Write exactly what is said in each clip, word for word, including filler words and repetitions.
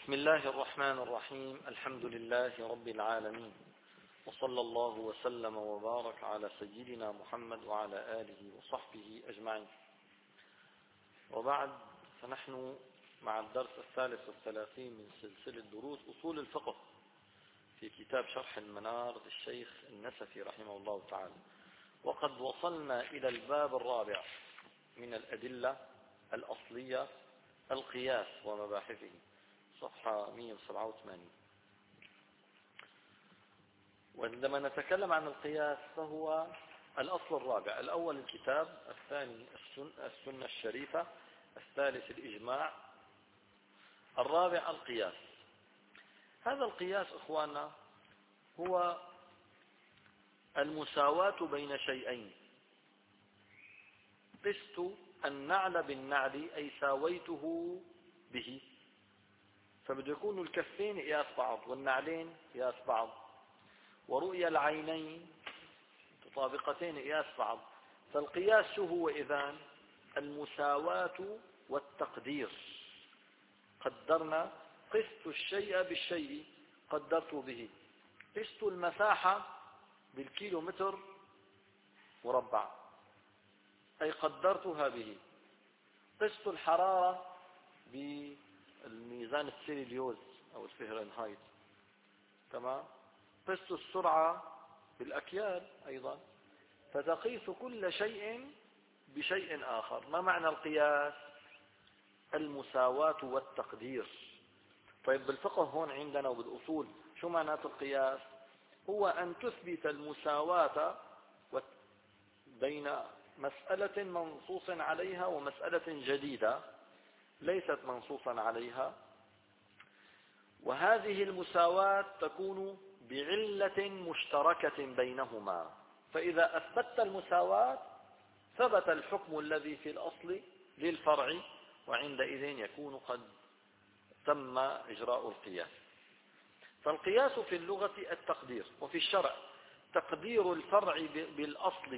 بسم الله الرحمن الرحيم. الحمد لله رب العالمين، وصلى الله وسلم وبارك على سيدنا محمد وعلى آله وصحبه أجمعين. وبعد، فنحن مع الدرس الثالث والثلاثين من سلسلة دروس أصول الفقه في كتاب شرح المنار للشيخ النسفي رحمه الله تعالى، وقد وصلنا إلى الباب الرابع من الأدلة الأصلية، القياس ومباحثه، صفحة مئة وسبعة وثمانين. وعندما نتكلم عن القياس فهو الأصل الرابع: الأول الكتاب، الثاني السنة الشريفة، الثالث الإجماع، الرابع القياس. هذا القياس إخواننا هو المساواة بين شيئين. قست النعل بالنعل، أي ساويته به، فبده يكون الكفين قياس بعض والنعلين قياس بعض، ورؤيا العينين مطابقتين قياس بعض. فالقياس شو هو إذن؟ المساواة والتقدير. قدرنا، قست الشيء بالشيء قدرت به. قست المساحة بالكيلو متر مربع، أي قدرتها به. قست الحرارة بالميزان السيليوز أو الفهرنهايت، تمام. قست السرعة بالأكيال أيضا. فتقيس كل شيء بشيء آخر. ما معنى القياس؟ المساواة والتقدير. طيب، بالفقه هون عندنا وبالأصول شو معنات القياس؟ هو أن تثبت المساواة بين مسألة منصوص عليها ومسألة جديدة ليست منصوصا عليها، وهذه المساواة تكون بعلة مشتركة بينهما. فإذا أثبتت المساواة ثبت الحكم الذي في الأصل للفرع، وعندئذ يكون قد تم إجراء القياس. فالقياس في اللغة التقدير، وفي الشرع تقدير الفرع بالأصل.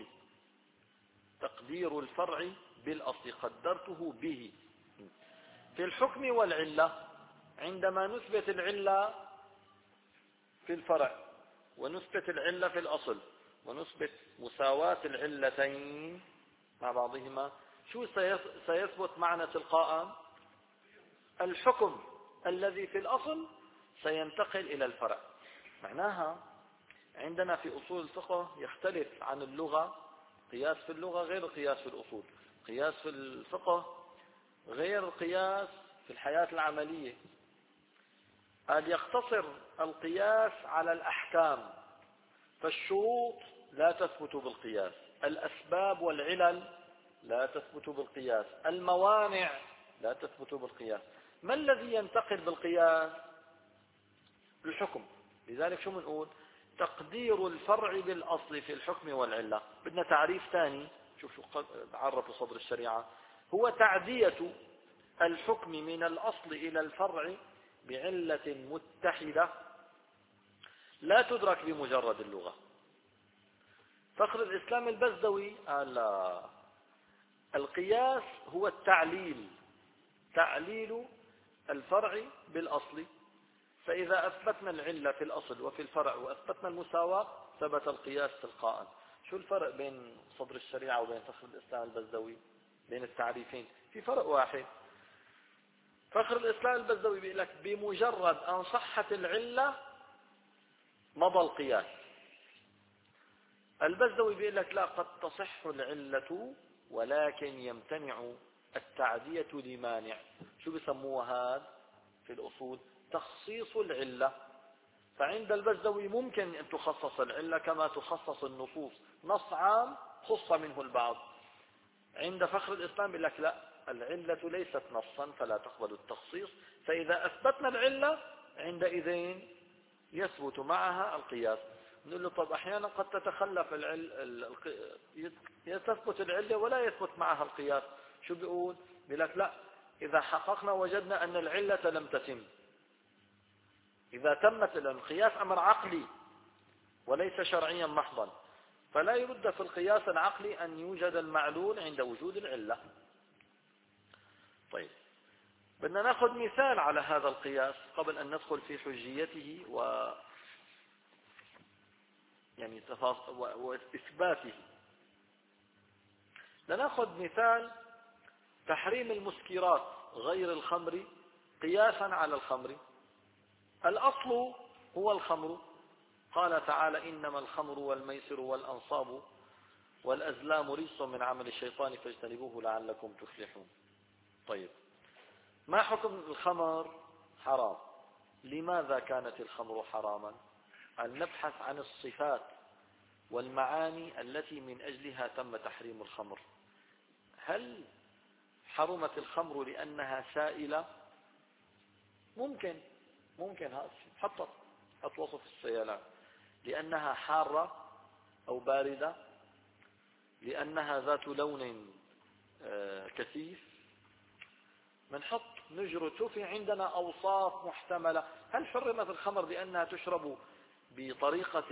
تقدير الفرع بالأصل، قدرته به. في الحكم والعلة، عندما نثبت العلة في الفرع ونثبت العلة في الأصل ونثبت مساواة العلتين مع بعضهما، شو سيثبت معنا تلقاء؟ الحكم الذي في الأصل سينتقل إلى الفرع. معناها عندنا في أصول الفقه يختلف عن اللغة. قياس في اللغة غير القياس في الأصول. قياس في الفقه غير القياس في الحياة العملية. قد يقتصر القياس على الأحكام، فالشروط لا تثبت بالقياس، الأسباب والعلل لا تثبت بالقياس، الموانع لا تثبت بالقياس. ما الذي ينتقل بالقياس؟ الحكم. لذلك شو بنقول؟ تقدير الفرع بالأصل في الحكم والعلة. بدنا تعريف ثاني، شوف شو عرفوا صدر الشريعة: هو تعدية الحكم من الأصل إلى الفرع بعلة متحدة لا تدرك بمجرد اللغة. فخر الإسلام البزدوي قال لا، القياس هو التعليل، تعليل الفرع بالأصل. فإذا أثبتنا العلة في الأصل وفي الفرع وأثبتنا المساواة ثبت القياس تلقاء. شو الفرق بين صدر الشريعة وبين فخر الإسلام البزدوي؟ بين التعريفين في فرق واحد. فخر الإسلام البزدوي بيقول لك بمجرد أن صحت العلة مضى القياس. البزدوي بيقول لك لا، قد تصح العلة ولكن يمتنع التعدية لمانع. شو بسموها هذا في الأصول؟ تخصيص العلة. فعند البزدوي ممكن أن تخصص العلة كما تخصص النصوص، نص عام خص منه البعض. عند فخر الإسلام بيقول لك لا، العلة ليست نصا فلا تقبل التخصيص. فإذا أثبتنا العلة عندئذ يثبت معها القياس. نقول له طب أحيانا قد تتخلف العل... تثبت العلة ولا يثبت معها القياس. شو بيقول؟ بيقول لك لا، إذا حققنا وجدنا أن العلة لم تتم. إذا تمت القياس أمر عقلي وليس شرعيا محضا، فلا يرد في القياس العقلي أن يوجد المعلول عند وجود العلة. طيب، بدنا ناخذ مثال على هذا القياس قبل أن ندخل في حجيته و يعني وإثباته. لنأخذ مثال تحريم المسكرات غير الخمر قياسا على الخمر. الأصل هو الخمر، قال تعالى: إنما الخمر والميسر والأنصاب والأزلام رجس من عمل الشيطان فاجتنبوه لعلكم تفلحون. طيب، ما حكم الخمر؟ حرام. لماذا كانت الخمر حراما؟ أن نبحث عن الصفات والمعاني التي من أجلها تم تحريم الخمر. هل حرمت الخمر لأنها سائلة؟ ممكن ممكن حطت حط وصف السيالات. لأنها حارة أو باردة، لأنها ذات لون كثيف، منحط نجرته. في عندنا أوصاف محتملة. هل حرمت الخمر لأنها تشرب بطريقة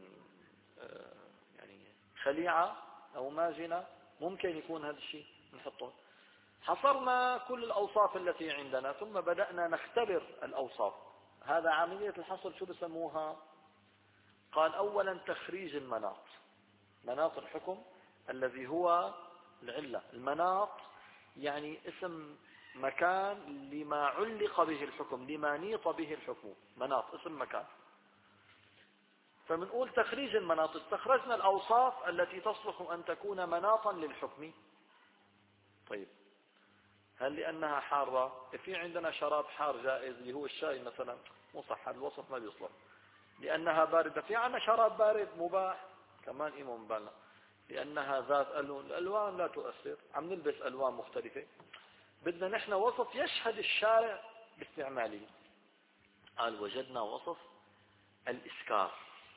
يعني خليعة أو ماجنة؟ ممكن يكون هذا الشيء نحطه. حصرنا كل الأوصاف التي عندنا ثم بدأنا نختبر الأوصاف. هذا عملية الحصر شو بسموها؟ قال: أولا تخريج المناط، مناط الحكم الذي هو العلة. المناط يعني اسم مكان لما علق به الحكم، لما نيط به الحكم. مناط اسم مكان. فمنقول تخريج المناط، استخرجنا الأوصاف التي تصلح أن تكون مناطا للحكم. طيب، هل لأنها حارة؟ في عندنا شراب حار جائز اللي هو الشاي مثلا، مو صح، هذا الوصف ما بيصلح. لأنها باردة، في عندنا شراب بارد مباح كمان، إيه بالنا. لأنها ذات ألوان، الألوان لا تؤثر، عم نلبس ألوان مختلفة. بدنا نحن وصف يشهد الشارع باستعماله. قال: وجدنا وصف الإسكار،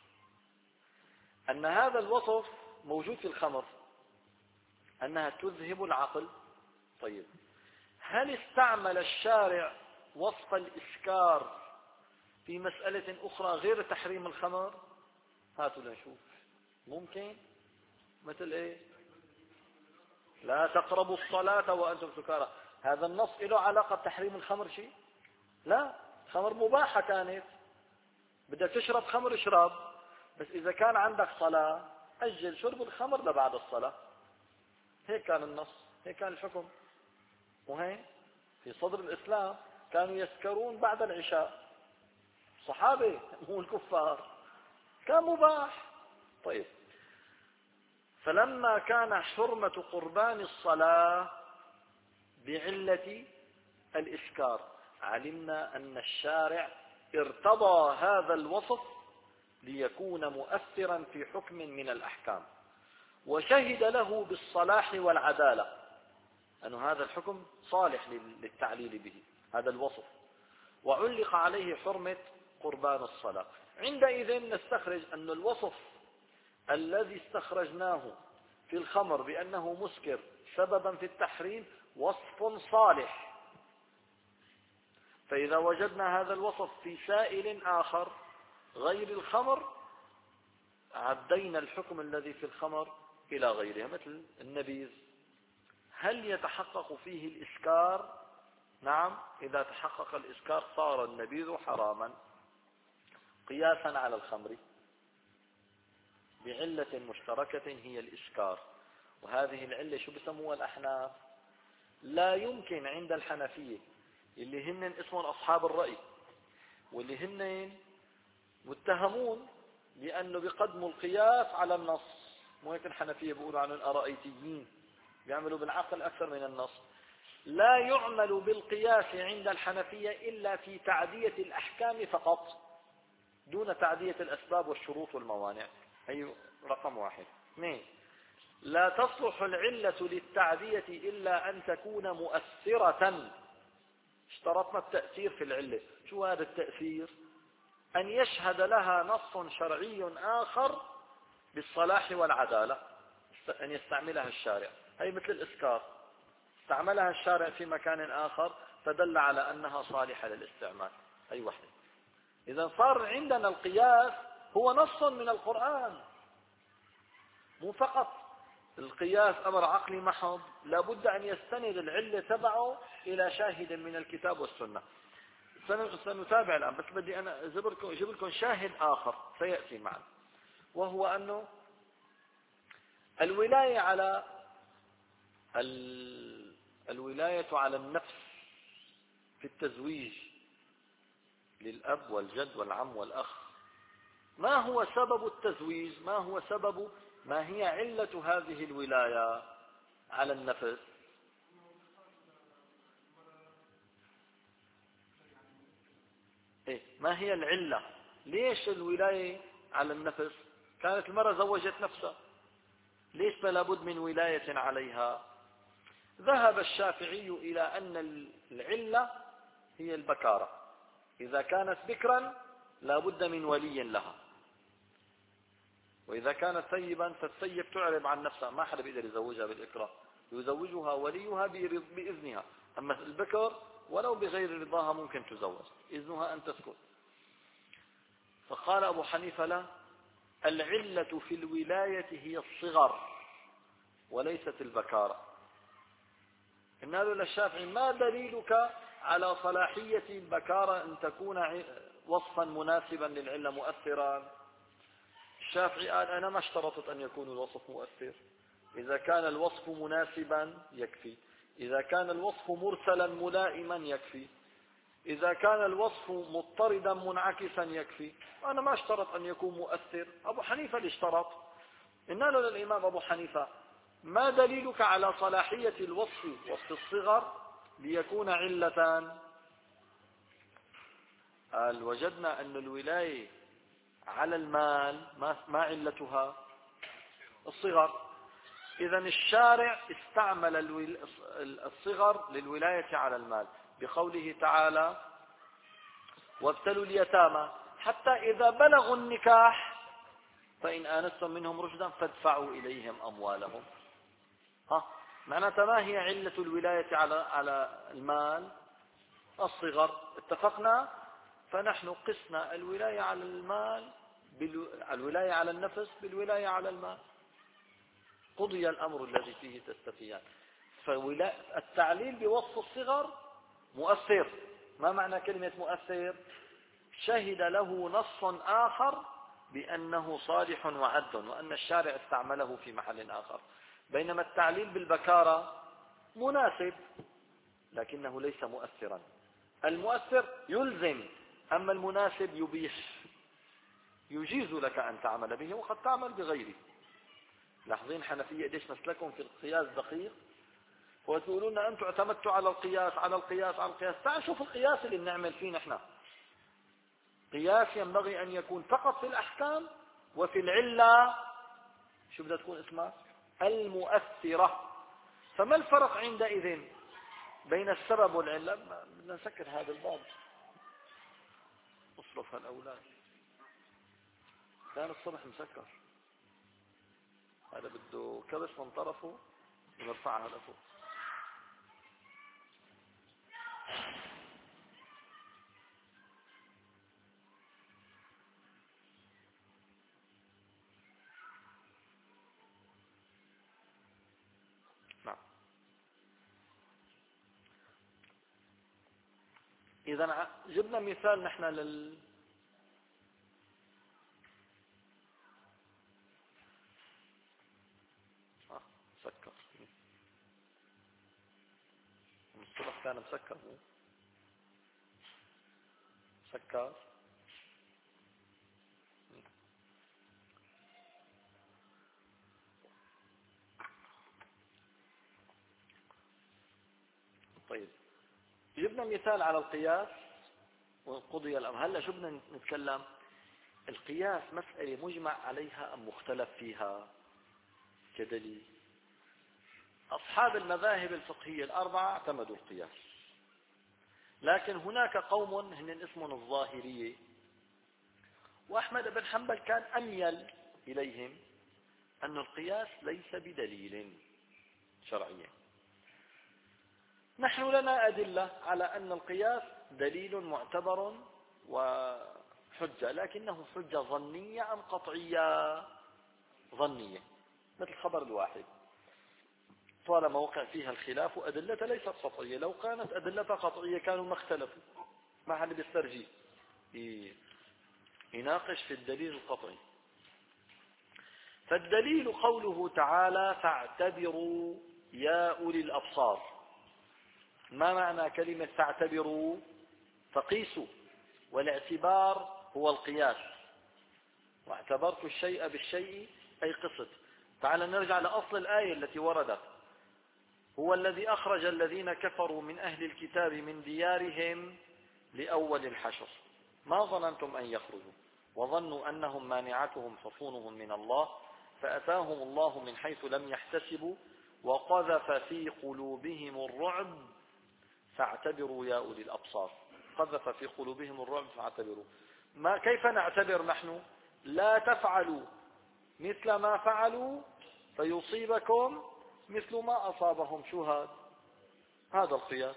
أن هذا الوصف موجود في الخمر، أنها تذهب العقل. طيب، هل استعمل الشارع وصف الإسكار في مسألة أخرى غير تحريم الخمر؟ هاتوا لنشوف. ممكن مثل إيه؟ لا تقربوا الصلاة وأنتم سكارى. هذا النص له علاقة بتحريم الخمر شيء؟ لا، الخمر مباحة كانت، بدك تشرب خمر اشرب، بس إذا كان عندك صلاة أجل شرب الخمر لبعد الصلاة. هيك كان النص، هيك كان الحكم. وهين في صدر الإسلام كانوا يسكرون بعد العشاء، صحابة مو الكفار، كان مباح. طيب، فلما كان حرمة قربان الصلاة بعلة الإسكار، علمنا أن الشارع ارتضى هذا الوصف ليكون مؤثرا في حكم من الأحكام، وشهد له بالصلاح والعدالة، أن هذا الحكم صالح للتعليل به، هذا الوصف، وعلق عليه حرمة قربان الصلاة. عندئذ نستخرج أن الوصف الذي استخرجناه في الخمر بأنه مسكر سببا في التحريم وصف صالح. فإذا وجدنا هذا الوصف في سائل آخر غير الخمر، عدينا الحكم الذي في الخمر إلى غيرها. مثل النبيذ، هل يتحقق فيه الإسكار؟ نعم، إذا تحقق الإسكار صار النبيذ حراما قياسا على الخمر بعلة مشتركة هي الإسكار. وهذه العلة شو بسموها الأحناف؟ لا يمكن عند الحنفية اللي هن اسمهم أصحاب الرأي، واللي هن متهمون لأنه بيقدموا القياس على النص. مو هيك الحنفية بيقولوا عنهم الأرائيتيين، بيعملوا بالعقل أكثر من النص. لا يعمل بالقياس عند الحنفية إلا في تعدية الأحكام فقط، دون تعدية الأسباب والشروط والموانع. هي رقم واحد. اثنين، لا تصلح العلة للتعدية إلا أن تكون مؤثرة. اشترطنا التأثير في العلة. شو هذا التأثير؟ أن يشهد لها نص شرعي آخر بالصلاح والعدالة، أن يستعملها الشارع. هي مثل الإسكار، استعملها الشارع في مكان آخر فدل على أنها صالحة للاستعمال. أي وحدة. إذا صار عندنا القياس هو نص من القرآن، مو فقط القياس أمر عقلي محض، لابد أن يستند العلة تبعه إلى شاهد من الكتاب والسنة. سنتابع الآن، بس بدي أنا أجيب لكم شاهد آخر سيأتي معنا، وهو أنه الولاية على الولاية على النفس في التزويج للأب والجد والعم والأخ. ما هو سبب التزويج؟ ما هو سبب ما هي علة هذه الولاية على النفس؟ إيه؟ ما هي العلة؟ ليش الولاية على النفس؟ كانت المرأة زوجت نفسها، ليش فلا بد من ولاية عليها؟ ذهب الشافعي إلى أن العلة هي البكارة، إذا كانت بكرا لا بد من ولي لها، وإذا كانت ثيبا فالثيب تعرب عن نفسها، ما حدا بيقدر يزوجها بالإكراه، يزوجها وليها بإذنها. أما البكر ولو بغير رضاها ممكن تزوج، إذنها أن تسكت. فقال أبو حنيفة لا، العلة في الولاية هي الصغر وليست البكارة. قلنا له للشافعي ما دليلك على صلاحية البكارة أن تكون وصفا مناسبا للعلة مؤثرا؟ الشافعي قال أنا ما اشترطت أن يكون الوصف مؤثر، إذا كان الوصف مناسبا يكفي، إذا كان الوصف مرسلا ملائما يكفي، إذا كان الوصف مضطردا منعكسا يكفي. أنا ما اشترط أن يكون مؤثر. أبو حنيفة اللي اشترط. قلنا له للإمام أبو حنيفة ما دليلك على صلاحية الوصف وصف الصغر ليكون علة؟ قال وجدنا أن الولاية على المال ما علتها؟ الصغر. إذن الشارع استعمل الصغر للولاية على المال بقوله تعالى وابتلوا اليتامى حتى إذا بلغوا النكاح فإن آنستم منهم رشدا فادفعوا إليهم أموالهم. ها معناتها ما هي علة الولاية على على المال؟ الصغر. اتفقنا؟ فنحن قسنا الولاية على المال بالو... الولاية على النفس بالولاية على المال، قضي الأمر الذي فيه تستفيان. فالتعليل بوصف الصغر مؤثر. ما معنى كلمة مؤثر؟ شهد له نص آخر بأنه صالح وعد، وأن الشارع استعمله في محل آخر. بينما التعليل بالبكارة مناسب لكنه ليس مؤثرا. المؤثر يلزم، أما المناسب يبيح، يجيز لك أن تعمل به وقد تعمل بغيره. لاحظين حنفية قديش مسلكهم في القياس دقيق، وتقولون أنتم اعتمدتوا على القياس على القياس على القياس. تعال شوف القياس اللي بنعمل فيه نحن. قياس ينبغي أن يكون فقط في الأحكام وفي العلة شو بدها تكون اسمها؟ المؤثرة. فما الفرق عندئذ بين السبب والعلة؟ بدنا نسكر هذا الباب، اصرف هالأولاد، كان الصبح مسكر، هذا بده كبس من طرفه ونرفعها لفوق. نعم. إذا جبنا مثال نحن لل آه مسكر، الصبح كان مسكر مسكر. طيب جبنا مثال على القياس وقضي الأمر. هلا شو بدنا نتكلم؟ القياس مسألة مجمع عليها أم مختلف فيها كدليل؟ أصحاب المذاهب الفقهية الأربعة اعتمدوا القياس، لكن هناك قوم هن اسمهم الظاهرية، وأحمد بن حنبل كان أميل إليهم أن القياس ليس بدليل شرعي. نحن لنا أدلة على أن القياس دليل معتبر وحجة، لكنه حجة ظنية أم قطعية؟ ظنية، مثل خبر الواحد. طالما وقع فيها الخلاف أدلة ليست قطعية. لو كانت أدلة قطعية كانوا ما اختلفوا، ما حد بيسترجي يناقش في الدليل القطعي. فالدليل قوله تعالى فاعتبروا يا أولي الأبصار. ما معنى كلمة فاعتبروا؟ فقيسوا، والاعتبار هو القياس. واعتبرت الشيء بالشيء أي قصد. تعال نرجع لأصل الآية التي وردت: هو الذي أخرج الذين كفروا من أهل الكتاب من ديارهم لأول الحشر ما ظننتم أن يخرجوا وظنوا أنهم مانعتهم حصونهم من الله فأتاهم الله من حيث لم يحتسبوا وقذف في قلوبهم الرعب فاعتبروا يا أولي الأبصار. قذف في قلوبهم الرعب فاعتبروا. ما كيف نعتبر نحن؟ لا تفعلوا مثل ما فعلوا فيصيبكم مثل ما أصابهم. شو هذا؟ هذا القياس.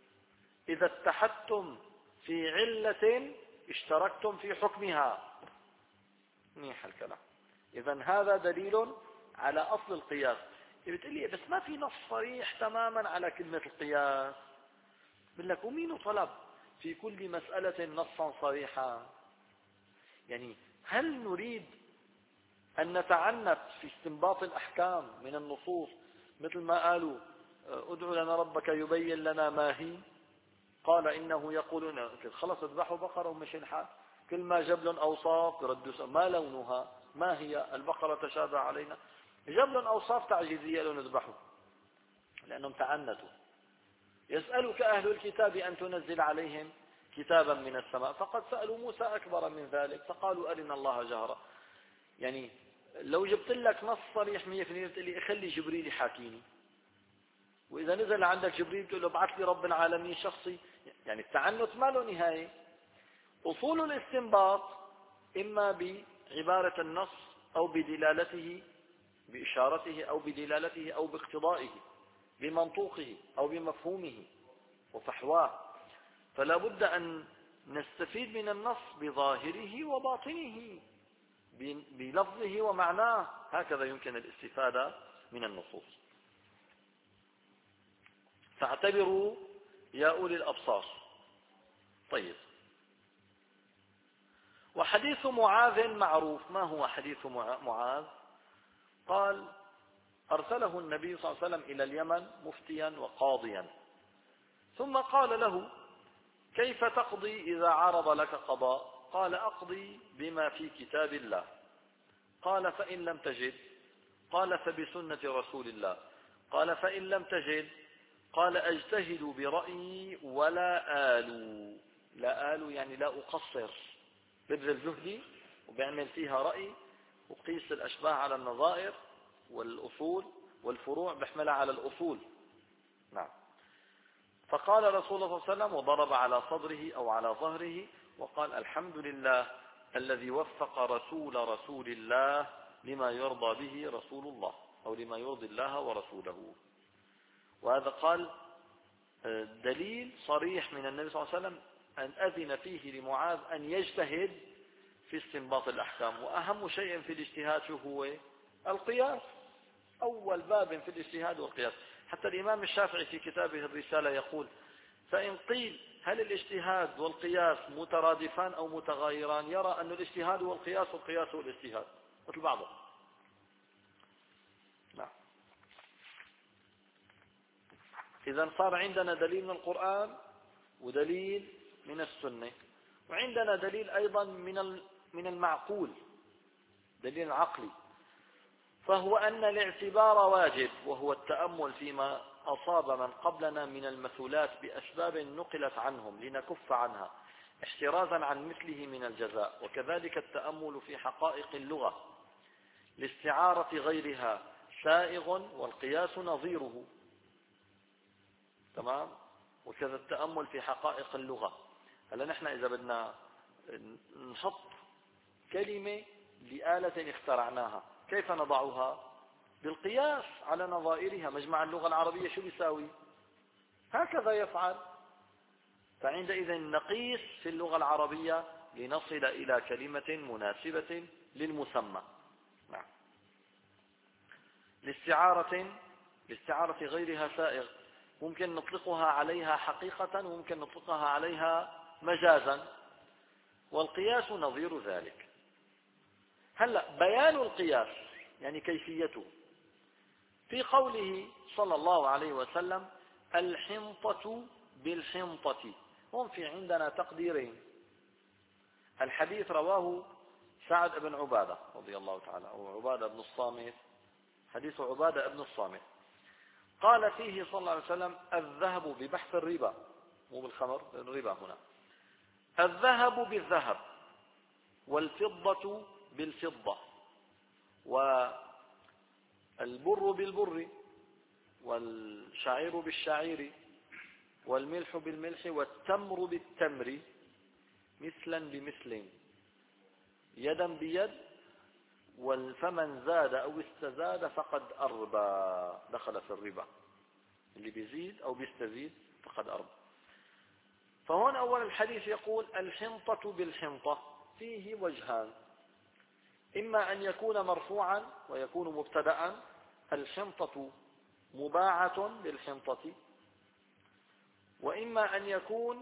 إذا اتحدتم في علة اشتركتم في حكمها. منيح الكلام. إذن هذا دليل على أصل القياس. بتقول لي بس ما في نص صريح تماما على كلمة القياس. بقول لك ومين طلب في كل مسألة نصا صريحا؟ يعني هل نريد أن نتعنت في استنباط الأحكام من النصوص مثل ما قالوا ادعو لنا ربك يبين لنا ما هي؟ قال إنه يقولون خلص اذبحوا بقرة ومشي الحال. كل ما جاب لهم أوصاف يردوا ما لونها ما هي البقرة تشابه علينا. جاب لهم أوصاف تعجيزية لهم اذبحوا لأنهم تعنتوا. يسألك أهل الكتاب أن تنزل عليهم كتابا من السماء فقد سألوا موسى أكبر من ذلك فقالوا أرنا الله جهرا. يعني لو جبت لك نص صريح مية في المية بتقول لي اخلي جبريل يحاكيني، وإذا نزل عندك جبريل تقول له ابعث لي رب العالمين شخصي. يعني التعنت ما له نهاية. أصول الاستنباط إما بعبارة النص أو بدلالته بإشارته أو بدلالته أو باقتضائه بمنطوقه أو بمفهومه وفحواه. فلا بد أن نستفيد من النص بظاهره وباطنه بلفظه ومعناه. هكذا يمكن الاستفادة من النصوص. فاعتبروا يا أولي الأبصار. طيب، وحديث معاذ معروف. ما هو حديث معاذ؟ قال أرسله النبي صلى الله عليه وسلم إلى اليمن مفتيا وقاضيا ثم قال له كيف تقضي إذا عرض لك قضاء؟ قال أقضي بما في كتاب الله. قال فإن لم تجد؟ قال فبسنة رسول الله. قال فإن لم تجد؟ قال أجتهد برأيي ولا آلو. لا آلو يعني لا أقصر، ببذل جهدي وبعمل فيها رأي وقيس الأشباه على النظائر والأصول والفروع بحملها على الأصول. نعم. فقال رسول الله صلى الله عليه وسلم وضرب على صدره أو على ظهره وقال الحمد لله الذي وفق رسول رسول الله لما يرضى به رسول الله أو لما يرضي الله ورسوله. وهذا قال دليل صريح من النبي صلى الله عليه وسلم أن أذن فيه لمعاذ أن يجتهد في استنباط الأحكام. وأهم شيء في الاجتهاد شو هو؟ القياس. أول باب في الاجتهاد والقياس. حتى الإمام الشافعي في كتابه الرسالة يقول فإن قيل هل الاجتهاد والقياس مترادفان أو متغايران يرى أن الاجتهاد والقياس والقياس والاجتهاد مثل بعضهم. نعم. إذن صار عندنا دليل من القرآن ودليل من السنة وعندنا دليل أيضا من من المعقول، دليل عقلي. فهو أن الاعتبار واجب وهو التأمل فيما أصاب من قبلنا من المثلات بأسباب نقلت عنهم لنكف عنها احترازا عن مثله من الجزاء. وكذلك التأمل في حقائق اللغة لاستعارة غيرها سائغ والقياس نظيره. تمام. وكذا التأمل في حقائق اللغة. هلا نحن إذا بدنا نحط كلمة لآلة اخترعناها كيف نضعها؟ بالقياس على نظائرها. مجمع اللغة العربية شو بيساوي؟ هكذا يفعل. فعندئذ نقيس في اللغة العربية لنصل إلى كلمة مناسبة للمسمى. نعم. لاستعارة الاستعارة في غيرها سائغ، ممكن نطلقها عليها حقيقة وممكن نطلقها عليها مجازا، والقياس نظير ذلك. هلا بيان القياس يعني كيفيته في قوله صلى الله عليه وسلم الحنطة بالحنطة. هم في عندنا تقديرين. الحديث رواه سعد بن عبادة رضي الله تعالى، أو عبادة بن الصامت، حديث عبادة بن الصامت، قال فيه صلى الله عليه وسلم الذهب ببحث الربا، مو بالخمر، الربا هنا، الذهب بالذهب والفضة بالفضة والبر بالبر والشعير بالشعير والملح بالملح والتمر بالتمر مثلا بمثل يدا بيد، فمن زاد أو استزاد فقد أربى، دخل في الربا، اللي بيزيد أو بيستزيد فقد أربى. فهون أول الحديث يقول الحنطة بالحنطة، فيه وجهان، إما أن يكون مرفوعا ويكون مبتدأ الحنطة مباعة بالحنطة، وإما أن يكون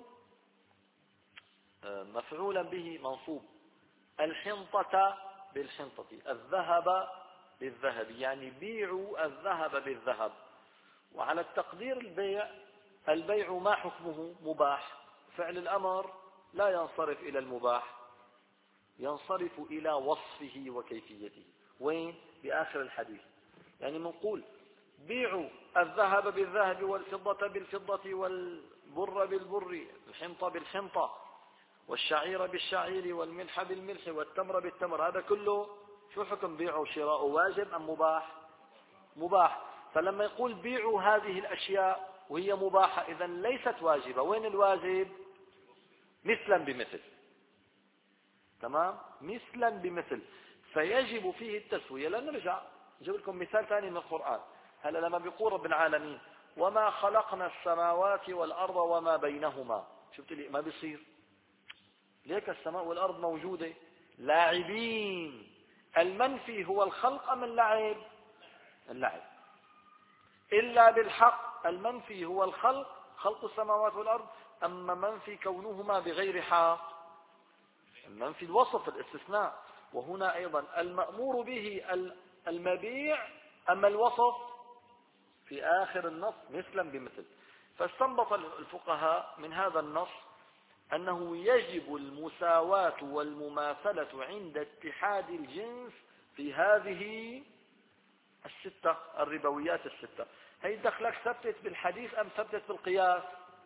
مفعولا به منصوب الحنطة بالحنطة، الذهب بالذهب، يعني بيعوا الذهب بالذهب. وعلى التقدير البيع، البيع ما حكمه؟ مباح، فعل الأمر لا ينصرف إلى المباح، ينصرف إلى وصفه وكيفيته. وين؟ بآخر الحديث. يعني منقول بيعوا الذهب بالذهب والفضة بالفضة والبر بالبر، الحنطة بالحنطة والشعير بالشعير والملح بالملح والتمر بالتمر، هذا كله شو حكم بيعه وشراءه؟ واجب أم مباح؟ مباح. فلما يقول بيعوا هذه الأشياء وهي مباحة، إذن ليست واجبة. وين الواجب؟ مثلا بمثل، تمام، مثلا بمثل، فيجب فيه التسوية. لنرجع نجيب لكم مثال ثاني من القرآن. هلا لما بيقول رب العالمين وما خلقنا السماوات والأرض وما بينهما، شفت لي ما بيصير ليك، السماء والأرض موجودة لاعبين. المنفي هو الخلق أم اللعب؟ اللعب. إلا بالحق، المنفي هو الخلق، خلق السماوات والأرض، أما منفي كونهما بغير حق، المنفي الوصف الاستثناء. وهنا أيضا المأمور به المبيع، أما الوصف في آخر النص مثلا بمثل. فاستنبط الفقهاء من هذا النص أنه يجب المساواة والمماثلة عند اتحاد الجنس في هذه الستة الربويات الستة. هي دخلك ثبتت بالحديث أم ثبتت بالقياس؟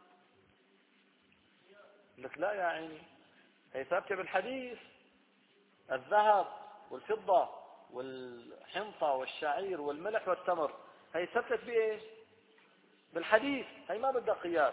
لك لا يا عيني، هي ثابتة بالحديث، الذهب والفضة والحنطة والشعير والملح والتمر، هي ثبتت بإيش؟ بالحديث، هي ما بدها قياس.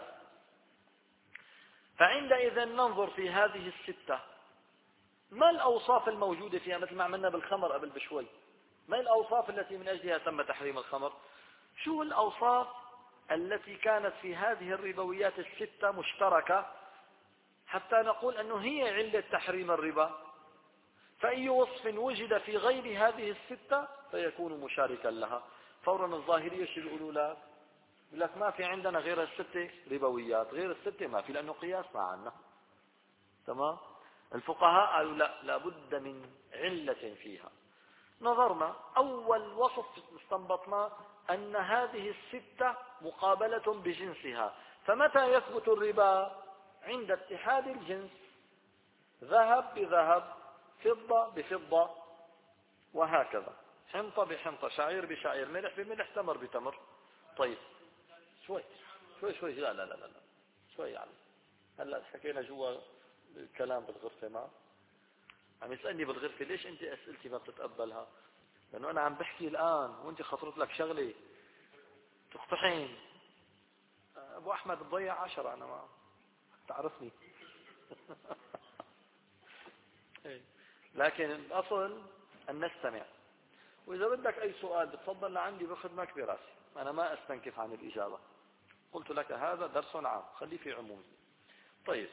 فعندئذ ننظر في هذه الستة ما الأوصاف الموجودة فيها، مثل ما عملنا بالخمر قبل بشوي، ما الأوصاف التي من أجلها تم تحريم الخمر؟ شو الأوصاف التي كانت في هذه الربويات الستة مشتركة حتى نقول أنه هي علة تحريم الربا؟ فأي وصف وجد في غير هذه الستة فيكون مشاركا لها. فورا الظاهرية شو يقولوا لك؟ يقول لك ما في عندنا غير الستة ربويات، غير الستة ما في، لأنه قياس ما عنا. تمام. الفقهاء قالوا لا، لابد من علة فيها. نظرنا أول وصف استنبطنا أن هذه الستة مقابلة بجنسها. فمتى يثبت الربا؟ عند اتحاد الجنس، ذهب بذهب، فضة بفضة، وهكذا، حنطة بحنطة، شعير بشعير، ملح بملح، تمر بتمر. طيب شوي شوي شوي لا لا لا لا شوي يعني. هلا حكينا جوا الكلام بالغرفة، ما عم يسألني بالغرفة ليش انت اسئلتي ما بتتقبلها؟ لانه انا عم بحكي الان وانت خطرت لك شغلة تقتحم. ابو احمد بضيع عشرة، انا ما تعرفني. لكن الاصل ان نستمع، واذا بدك اي سؤال بتفضل لعندي بخدمك براسي، انا ما استنكف عن الاجابة. قلت لك هذا درس عام، خليه في عمومي. طيب،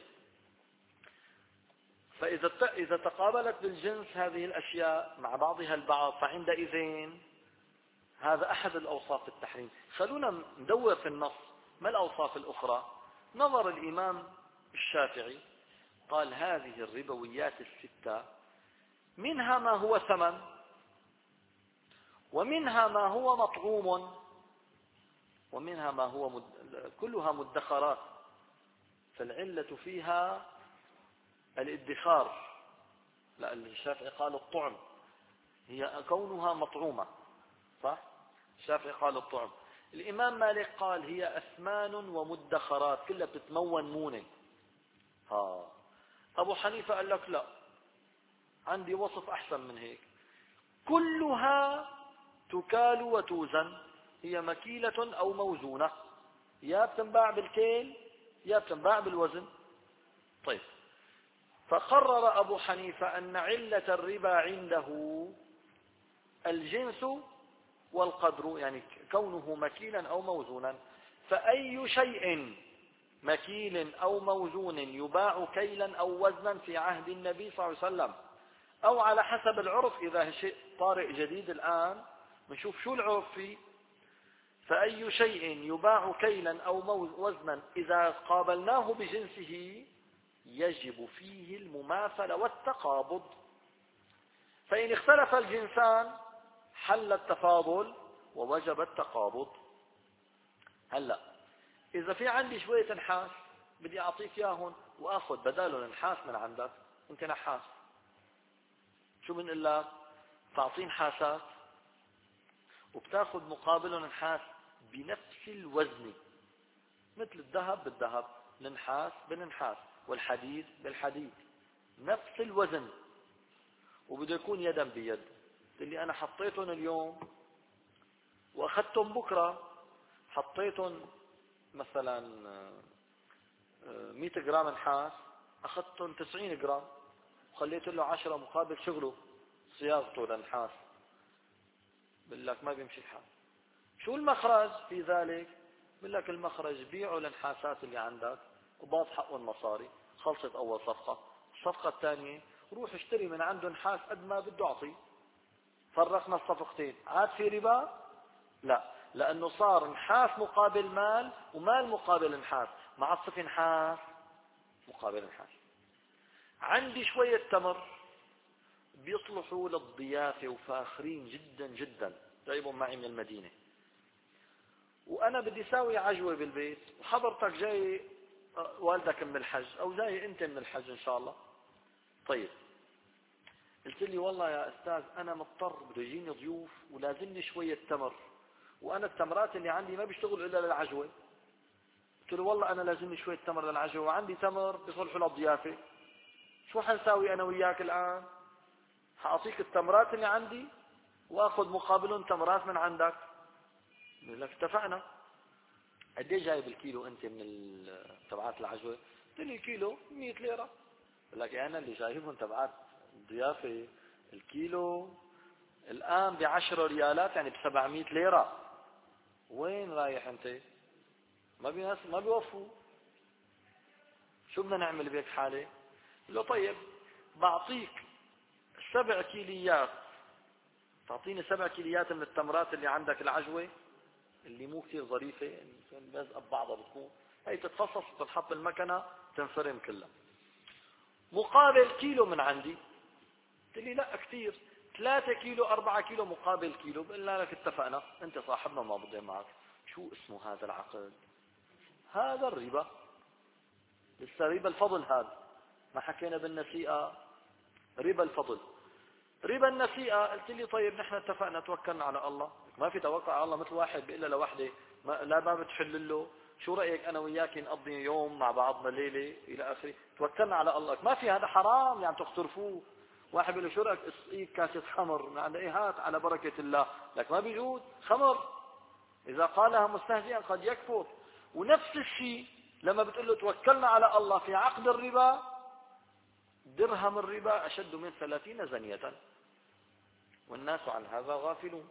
فإذا إذا تقابلت بالجنس هذه الأشياء مع بعضها البعض، فعندئذ هذا أحد الأوصاف التحريم. خلونا ندور في النص ما الأوصاف الأخرى. نظر الإمام الشافعي قال هذه الربويات الستة منها ما هو ثمن، ومنها ما هو مطعوم، ومنها ما هو مد... كلها مدخرات، فالعلة فيها الادخار. لا، الشافعي قال الطعم، هي كونها مطعومة، صح؟ الشافعي قال الطعم. الإمام مالك قال هي أثمان ومدخرات، كلها بتتمون مونة. ها. أبو حنيفة قال لك لا، عندي وصف أحسن من هيك، كلها تكال وتوزن، هي مكيلة أو موزونة، يا بتنباع بالكيل يا بتنباع بالوزن. طيب، فقرر أبو حنيفة أن علة الربا عنده الجنس والقدر، يعني كونه مكيلا أو موزونا. فأي شيء مكيل أو موزون يباع كيلا أو وزنا في عهد النبي صلى الله عليه وسلم، أو على حسب العرف، إذا شيء طارئ جديد الآن بنشوف شو العرف فيه. فأي شيء يباع كيلا أو وزنا إذا قابلناه بجنسه يجب فيه المماثلة والتقابض. فإن اختلف الجنسان حل التفاضل ووجب التقابض. هلا إذا في عندي شوية نحاس بدي أعطيك إياهم وآخذ بداله نحاس من عندك، أنت نحاس، شو بنقول لك؟ تعطين حاسات وبتاخذ مقابله نحاس بنفس الوزن، مثل الذهب بالذهب، النحاس بالنحاس، والحديد بالحديد، نفس الوزن، وبده يكون يدا بيد. اللي أنا حطيتهم اليوم وأخذتهم بكرة، حطيتهم مثلا مئة جرام نحاس، أخذتهم تسعين جرام وخليت له عشرة مقابل شغله صياغته للنحاس، بقول لك ما بيمشي الحال. شو المخرج في ذلك؟ بقول لك المخرج بيعوا النحاسات اللي عندك وباط حقه المصاري، خلصت أول صفقة. الصفقة الثانية روح اشتري من عنده نحاس قد ما بده أعطي، فرقنا الصفقتين. عاد في ربا؟ لا، لأنه صار نحاس مقابل مال ومال مقابل نحاس، مع الصفي نحاس مقابل نحاس. عندي شوية تمر بيصلحوا للضيافة وفاخرين جدا جدا، جايبهم معي من المدينة، وأنا بدي ساوي عجوة بالبيت، وحضرتك جاي والدك من الحج أو جاي أنت من الحج إن شاء الله. طيب، قلت لي والله يا أستاذ أنا مضطر بده يجيني ضيوف ولازمني شوية تمر، وأنا التمرات اللي عندي ما بيشتغل إلا للعجوة. قلت له والله أنا لازمني شوية تمر للعجوة وعندي تمر بيصلحوا للضيافة، شو حنساوي أنا وياك الآن؟ حأعطيك التمرات اللي عندي وأخذ مقابلهم تمرات من عندك. يقول لك اتفقنا. قد ايه جايب الكيلو أنت من تبعات العجوة؟ قلت لي كيلو مئة ليرة. يقول لك أنا اللي جايبهم تبعات الضيافة الكيلو الآن بعشر ريالات، يعني بسبعمئة ليرة. وين رايح أنت؟ ما بيناس ما بيوفوا. شو بدنا نعمل بهيك حالة؟ له طيب بعطيك سبع كيليات، تعطيني سبع كيليات من التمرات اللي عندك العجوة اللي مو كثير ظريفة، يعني لازقة ببعضها بتكون، هي تتفصص وتنحط بالمكنة تنفرم كلها، مقابل كيلو من عندي. قلت لي لا كثير، ثلاثة كيلو أربعة كيلو مقابل كيلو. قلنا لك اتفقنا، أنت صاحبنا ما بضي معك. شو اسمه هذا العقد؟ هذا الربا. لسه ربا الفضل هذا، ما حكينا بالنسيئة، ربا الفضل. ربا النسيئة قلت لي طيب نحن اتفقنا توكلنا على الله. ما في توكل على الله، مثل واحد بيقول له لوحده ما لا ما بتحل له، شو رأيك أنا وياك نقضي يوم مع بعضنا ليلة إلى آخره، توكلنا على الله. ما في، هذا حرام يعني تقترفوه. واحد بيقول له شو رأيك اسقيك كاسة خمر من عند إيه، هات على بركة الله، لك ما بيجوز خمر. إذا قالها مستهزئا قد يكفر. ونفس الشيء لما بتقول له توكلنا على الله في عقد الربا، درهم الربا أشد من ثلاثين زنية، والناس عن هذا غافلون.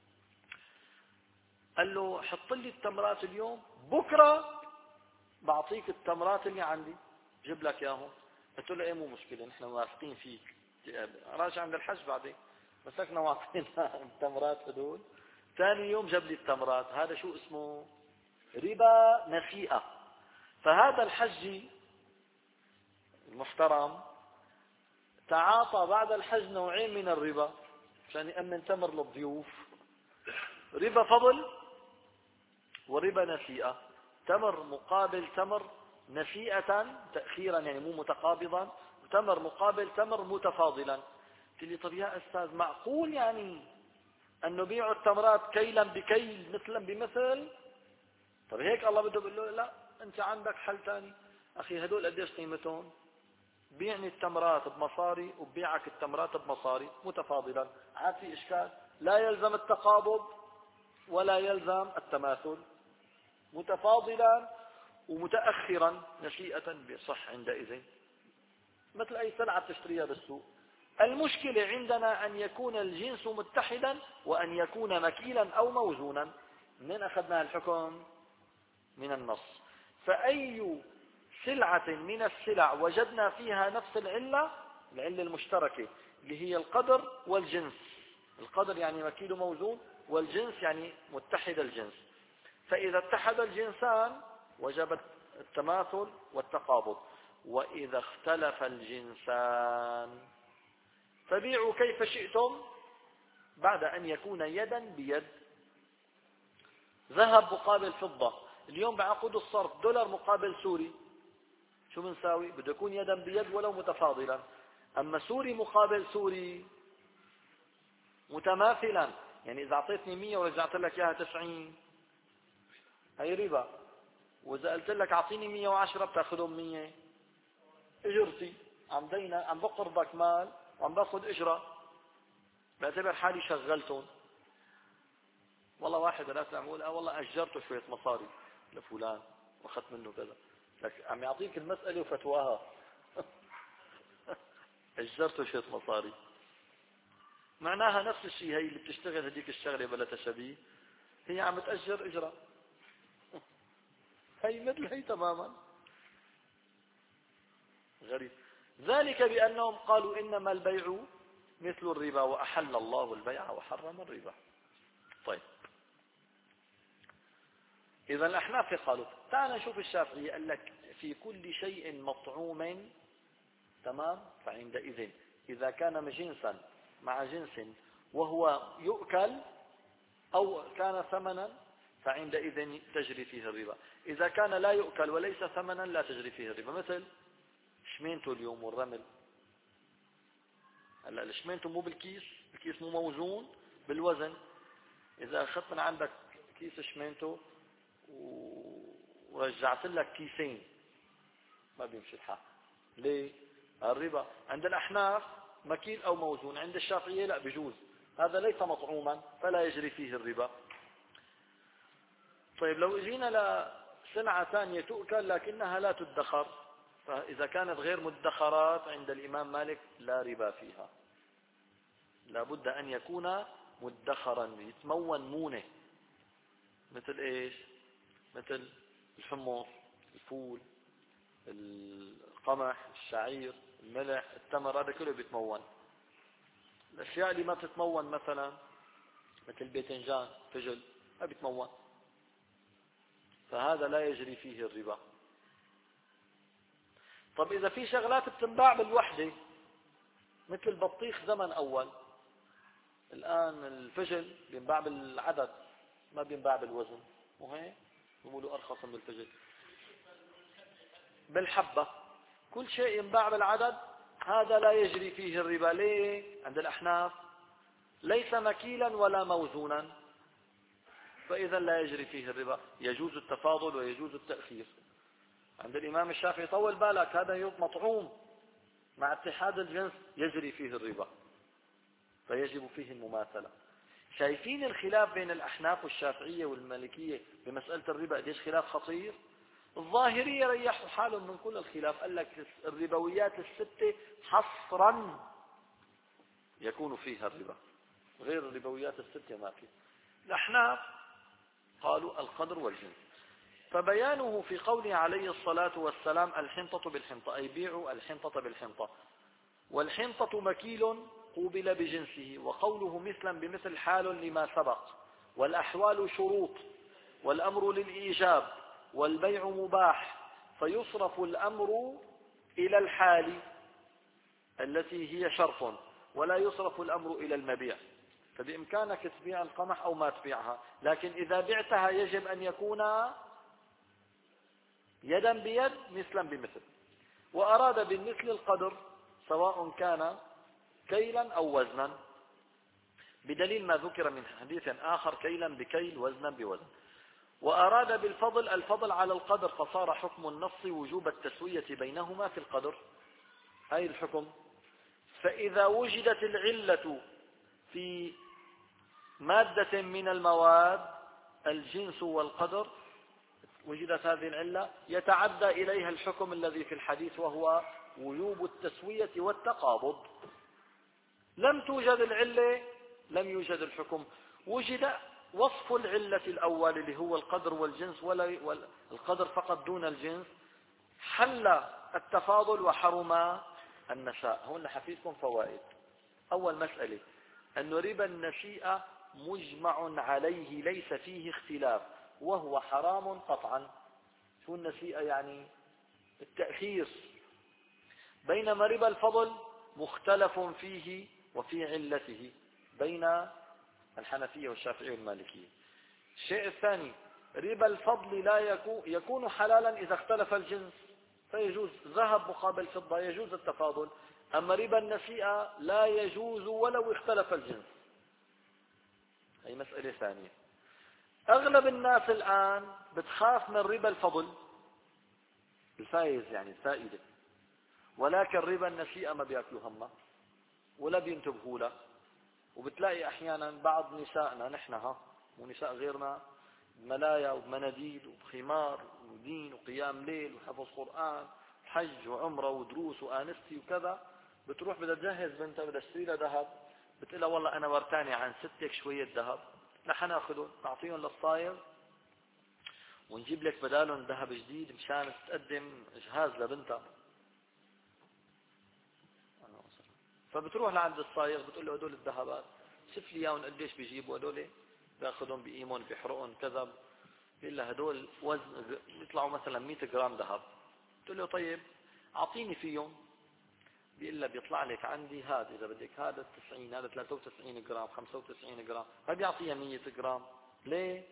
قال له حط لي التمرات اليوم، بكرة بعطيك التمرات اللي عندي، جيب لك اياهم. قلت له ايه مو مشكلة، نحن واثقين فيك، راجع عند الحج بعدين مسكنا واعطينا التمرات هدول، ثاني يوم جاب لي التمرات، هذا شو اسمه؟ ربا نسيئة. فهذا الحجي المحترم تعاطى بعد الحج نوعين من الربا عشان يأمن تمر للضيوف، ربا فضل وربا نسيئة. تمر مقابل تمر، نسيئة تأخيرا يعني مو متقابضا، وتمر مقابل تمر متفاضلا. قلت لي طب يا أستاذ معقول يعني أن نبيع التمرات كيلا بكيل مثلا بمثل؟ طب هيك الله بده بيقول له لا، أنت عندك حل ثاني أخي، هدول قديش قيمتهم؟ بيعني التمرات بمصاري وبيعك التمرات بمصاري متفاضلا. عاد في إشكال؟ لا يلزم التقابض ولا يلزم التماثل، متفاضلا ومتأخرا نسيئة بصح عندئذ، مثل أي سلعة تشتريها بالسوق. المشكلة عندنا أن يكون الجنس متحدا وأن يكون مكيلا أو موزونا. من أخذنا الحكم؟ من النص. فأي سلعة من السلع وجدنا فيها نفس العلة، العلة المشتركة اللي هي القدر والجنس، القدر يعني مكيل وموزون، والجنس يعني متحد الجنس، فإذا اتحد الجنسان وجب التماثل والتقابض. وإذا اختلف الجنسان فبيعوا كيف شئتم بعد أن يكون يدا بيد. ذهب مقابل فضة، اليوم بعقود الصرف دولار مقابل سوري، شو بنساوي؟ بده يكون يدا بيد ولو متفاضلا. أما سوري مقابل سوري متماثلا، يعني إذا أعطيتني مية ورجعت لك إياها تسعين هي ربا، وإذا قلت لك أعطيني مية وعشرة بتاخذهم مية، اجرتي عم دينا عم بقرضك مال وعم باخذ اجرة، بعتبر حالي شغلتهم. والله واحد ثلاثة عم يقول اه والله اجرته شوية مصاري لفلان واخذت منه كذا، لك عم يعطيك المسألة وفتواها اجرته شوية مصاري، معناها نفس الشيء. هي اللي بتشتغل هديك الشغلة بلا تشبيه، هي عم تأجر اجرة هي مثل هي تماما. غريب. ذلك بأنهم قالوا إنما البيع مثل الربا وأحل الله البيع وحرم الربا. طيب إذا الأحناف قالوا، تعال نشوف الشافعي، قال لك في كل شيء مطعوم تمام، فعندئذ إذا كان جنسا مع جنس وهو يؤكل أو كان ثمنا فعندئذ تجري فيه الربا. إذا كان لا يؤكل وليس ثمنا لا تجري فيه الربا، مثل شمينته اليوم والرمل. هلا الشمينته مو بالكيس، الكيس مو موزون بالوزن. إذا أخذت من عندك كيس شمينته ورجعت لك كيسين ما بيمشي الحال. ليه؟ الربا. عند الأحناف مكيل أو موزون، عند الشافعية لا بجوز، هذا ليس مطعوما فلا يجري فيه الربا. طيب لو اجينا لسلعة ثانية تؤكل لكنها لا تدخر، فإذا كانت غير مدخرات عند الإمام مالك لا ربا فيها، لابد أن يكون مدخرا يتمون مونة. مثل إيش؟ مثل الحمص، الفول، القمح، الشعير، الملح، التمر، هذا كله بيتمون. الأشياء اللي ما بتتمون مثلا مثل الباذنجان، فجل، ما بيتمون، فهذا لا يجري فيه الربا. طب إذا في شغلات بتنباع بالوحدة مثل البطيخ زمن أول، الآن الفجل بينباع بالعدد ما بينباع بالوزن، وهيك بيقولوا أرخص من الفجل. بالحبة كل شيء ينباع بالعدد هذا لا يجري فيه الربا. ليه؟ عند الأحناف ليس مكيلا ولا موزونا، فإذا لا يجري فيه الربا، يجوز التفاضل ويجوز التأخير. عند الإمام الشافعي طول بالك، هذا مطعوم مع اتحاد الجنس يجري فيه الربا، فيجب فيه المماثلة. شايفين الخلاف بين الأحناف والشافعية والمالكية بمسألة الربا قديش خلاف خطير؟ الظاهرية ريحوا حالهم من كل الخلاف، قال لك الربويات الستة حصرا يكون فيها الربا، غير الربويات الستة ما في. الأحناف قالوا القدر والجنس. فبيانه في قوله عليه الصلاة والسلام الحنطة بالحنطة، أي بيعوا الحنطة بالحنطة، والحنطة مكيل قوبل بجنسه، وقوله مثلا بمثل حال لما سبق، والأحوال شروط، والأمر للإيجاب، والبيع مباح، فيصرف الأمر إلى الحال التي هي شرط، ولا يصرف الأمر إلى المبيع. فبإمكانك تبيع القمح أو ما تبيعها، لكن إذا بعتها يجب أن يكون يدا بيد مثلا بمثل. وأراد بالمثل القدر سواء كان كيلا أو وزنا، بدليل ما ذكر من حديث آخر كيلا بكيل وزنا بوزن. وأراد بالفضل الفضل على القدر، فصار حكم النص وجوب التسوية بينهما في القدر. هاي الحكم. فإذا وجدت العلة في مادة من المواد، الجنس والقدر، وجدت هذه العلة يتعدى إليها الحكم الذي في الحديث، وهو وجوب التسوية والتقابض. لم توجد العلة لم يوجد الحكم. وجد وصف العلة الأول اللي هو القدر والجنس، والقدر فقط دون الجنس، حل التفاضل وحرم النساء. هون حفيزكم فوائد. أول مسألة أن ربا النسيئة مجمع عليه ليس فيه اختلاف، وهو حرام قطعا. شو النسيئة يعني؟ التأخير. بينما ربا الفضل مختلف فيه وفي علته بين الحنفية والشافعية والمالكية. الشيء الثاني، ربا الفضل لا يكون, يكون حلالا إذا اختلف الجنس، فيجوز ذهب مقابل فضة، يجوز التفاضل. أما ربا النسيئة لا يجوز ولو اختلف الجنس. هي مسألة ثانية. أغلب الناس الآن بتخاف من ربا الفضل، الفائز يعني الفائدة، ولكن ربا النسيئة ما بياكلوا همه ولا بينتبهوا له. وبتلاقي أحيانا بعض نسائنا نحنها ونساء غيرنا ملايا ومناديل وخمار ودين وقيام ليل وحفظ قرآن وحج وعمرة ودروس وآنستي وكذا، بتروح بدها تجهز بنتها بدها تشتري لها ذهب، بتقلها والله أنا ورتاني عن ستك شوية ذهب، نحن ناخذهم نعطيهم للصايغ ونجيب لك بدالهم ذهب جديد مشان تقدم جهاز لبنتها. فبتروح لعند الصايغ بتقول له هدول الذهبات شوف لي اياهم قديش بيجيبوا هدول، بياخذهم بقيمهم بيحرقهم كذا، بيقول له هدول وزن يطلعوا مثلا مئة جرام ذهب. بتقول له طيب اعطيني فيهم، بيقول له بيطلع لك عندي هذا اذا بدك هذا تسعين، هذا ثلاثة وتسعين جرام، خمسة وتسعين جرام، هذا بيعطيها مئة جرام. ليه؟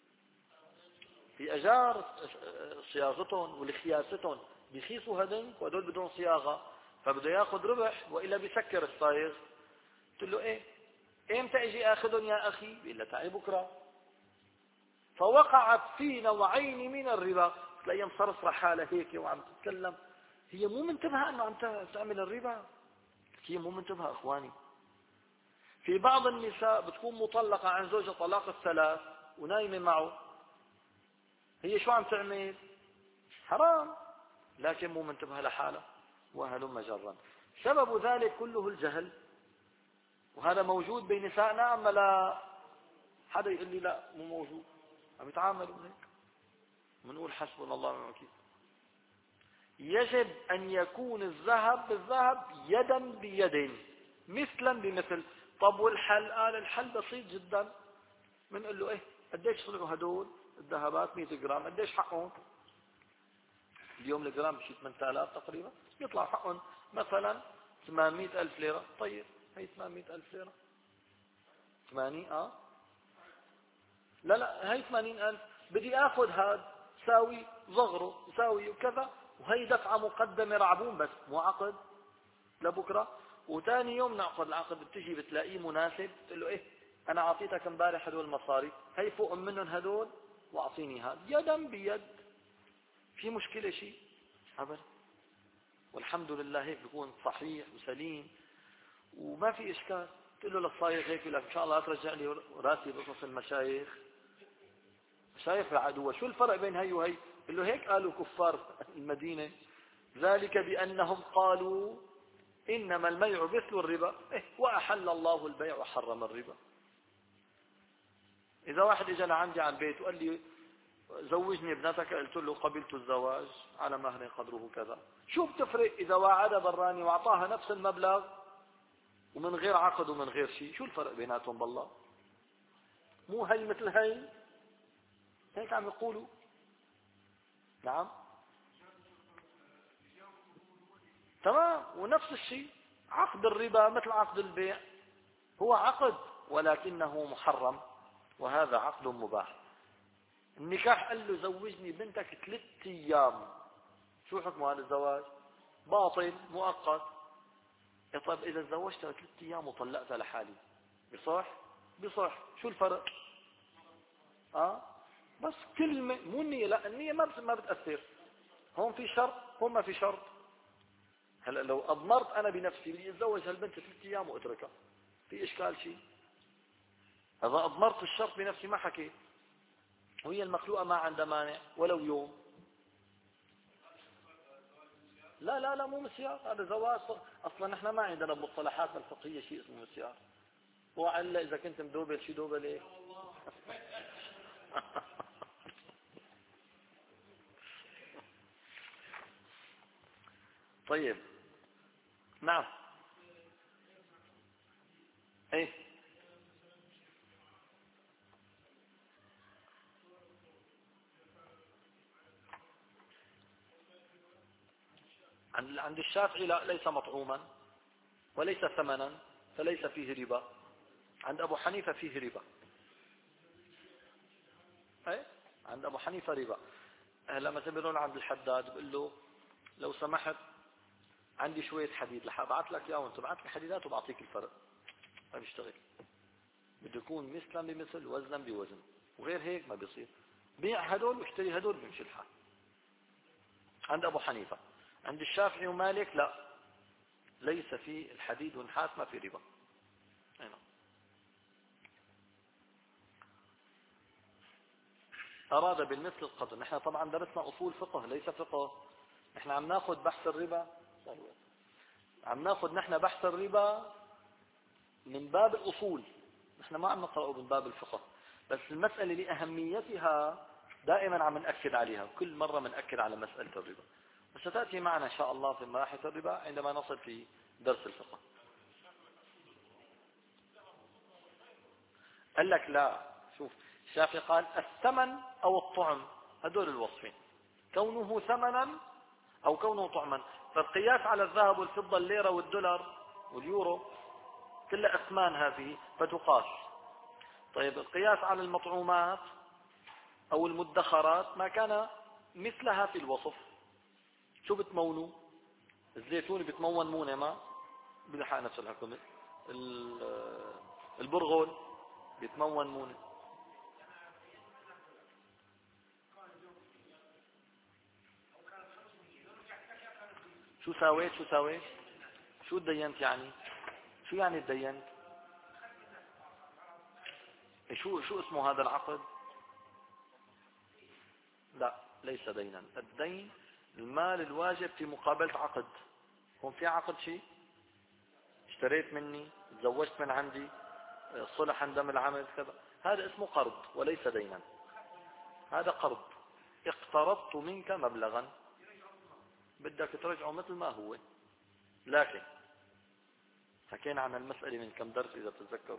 في اجار صياغتهم ولخياستهم بيخيسوا هدنك وهدول بدون صياغه، فبده ياخذ ربح والا بيسكر الصايغ. قلت له ايه امتى اجي اخذهم يا اخي؟ بيقول له تعي بكره. فوقعت في نوعين من الربا، تلاقيها مصرصره حالها هيك وعم تتكلم، هي مو منتبهه انه عم تعمل الربا، هي مو منتبهه اخواني. في بعض النساء بتكون مطلقه عن زوجها طلاق الثلاث ونايمه معه، هي شو عم تعمل؟ حرام، لكن مو منتبهه لحالها وهلم جرا. سبب ذلك كله الجهل، وهذا موجود بين نسائنا. أما لا حدا يقول لي لا مو موجود، عم يتعاملوا هيك، بنقول حسبنا الله ونعم الوكيل. يجب أن يكون الذهب بالذهب يدا بيد مثلا بمثل. طب والحل؟ قال الحل بسيط جدا، بنقول له ايه قديش طلعوا هدول الذهبات مئة جرام، قديش حقهم؟ اليوم الجرام بشي ثمانية آلاف تقريبا، يطلع حقهم مثلا ثمانمئة ألف ليرة. طيب هي ثمانمئة ألف ليرة، ثمانين اه لا لا هي ثمانين ألف، بدي اخذ هذا ساوي صغره ساوي وكذا، وهي دفعة مقدمة رعبون بس مو عقد لبكرة. وثاني يوم نعقد العقد، بتجي بتلاقيه مناسب، بتقول له ايه انا اعطيتك امبارح هدول المصاري، هي فوق منهم هدول واعطيني هذا يدا بيد. في مشكلة شيء أبدا، والحمد لله هيك بيكون صحيح وسليم وما في إشكال. تقول له للصايغ هيك لك إن شاء الله ترجع لي راسي بقصص المشايخ، مشايخ العدوة. شو الفرق بين هي وهي؟ قال له هيك قالوا كفار المدينة، ذلك بأنهم قالوا إنما البيع مثل الربا، إيه وأحل الله البيع وحرم الربا. إذا واحد إجا لعندي على البيت وقال لي زوجني ابنتك، قلت له قبلت الزواج على مهر قدره كذا، شو بتفرق إذا وعد براني وأعطاها نفس المبلغ ومن غير عقد ومن غير شيء؟ شو الفرق بيناتهم بالله؟ مو هي مثل هي، هيك عم يقولوا. نعم تمام. ونفس الشيء عقد الربا مثل عقد البيع، هو عقد ولكنه محرم، وهذا عقد مباح. النكاح قال له زوجني بنتك ثلاث ايام، شو حكم هذا الزواج؟ باطل مؤقت. طيب اذا تزوجتها ثلاث ايام وطلقتها لحالي بصح؟ بصح. شو الفرق؟ اه بس كلمة، مو النية، لا النية ما ما بتأثر. هون في شرط، هون ما في شرط. هلا لو اضمرت انا بنفسي بدي اتزوج هالبنت ثلاث ايام واتركها، في اشكال شيء؟ اذا اضمرت الشرط بنفسي ما حكيت، وهي المخلوقة ما عندها مانع ولو يوم. لا لا لا مو مسيار، هذا زواج. اصلا نحن ما عندنا بمصطلحاتنا الفقهية شيء اسمه مسيار. وعلا اذا كنت مدوبل شي دوبل ايه. طيب نعم. ايه عند عند الشافعي لا، ليس مطعوما وليس ثمنا، فليس فيه ربا. عند ابو حنيفة فيه ربا. ايه عند ابو حنيفة ربا. لما تبرون عند الحداد بقول له لو سمحت عندي شوية حديد رح ابعث لك اياه، وانت ابعث لي حديدات وبعطيك الفرق. ما بيشتغل، بده يكون مثلا بمثل وزنا بوزن، وغير هيك ما بيصير. بيع هدول واشتري هدول بيمشي الحال. عند ابو حنيفة. عند الشافعي ومالك لا، ليس في الحديد والنحاس ما في ربا. هنا. اراد بالمثل القدر. نحن طبعا درسنا اصول فقه ليس فقه، نحن عم ناخذ بحث الربا، عم ناخذ نحن بحث الربا من باب الاصول، نحن ما عم نقرأه من باب الفقه. بس المسألة لأهميتها دائما عم نأكد عليها، كل مرة بنأكد على مسألة الربا، وستأتي معنا إن شاء الله في مباحث الربا عندما نصل في درس الفقه. قال لك لا، شوف الشافعي قال الثمن أو الطعم، هدول الوصفين، كونه ثمنا أو كونه طعما. فالقياس على الذهب والفضة، الليرة والدولار واليورو، كلها أثمان هذه فتقاس. طيب القياس على المطعومات أو المدخرات ما كان مثلها في الوصف. شو بتمونوا؟ الزيتون بتمون مونة ما بلحق نفس الحكم. البرغل بيتمون مونة. شو ساويت شو ساويت شو تدينت يعني؟ شو يعني تدينت؟ شو شو اسمه هذا العقد؟ لا ليس دينا. الدين المال الواجب في مقابلة عقد. هون في عقد شيء، اشتريت مني، تزوجت من عندي، صلح عندما العمل كذا، هذا اسمه قرض وليس دينا. هذا قرض، اقترضت منك مبلغا بدك ترجعه مثل ما هو. لكن حكينا عن المسألة من كم درس إذا تتذكروا.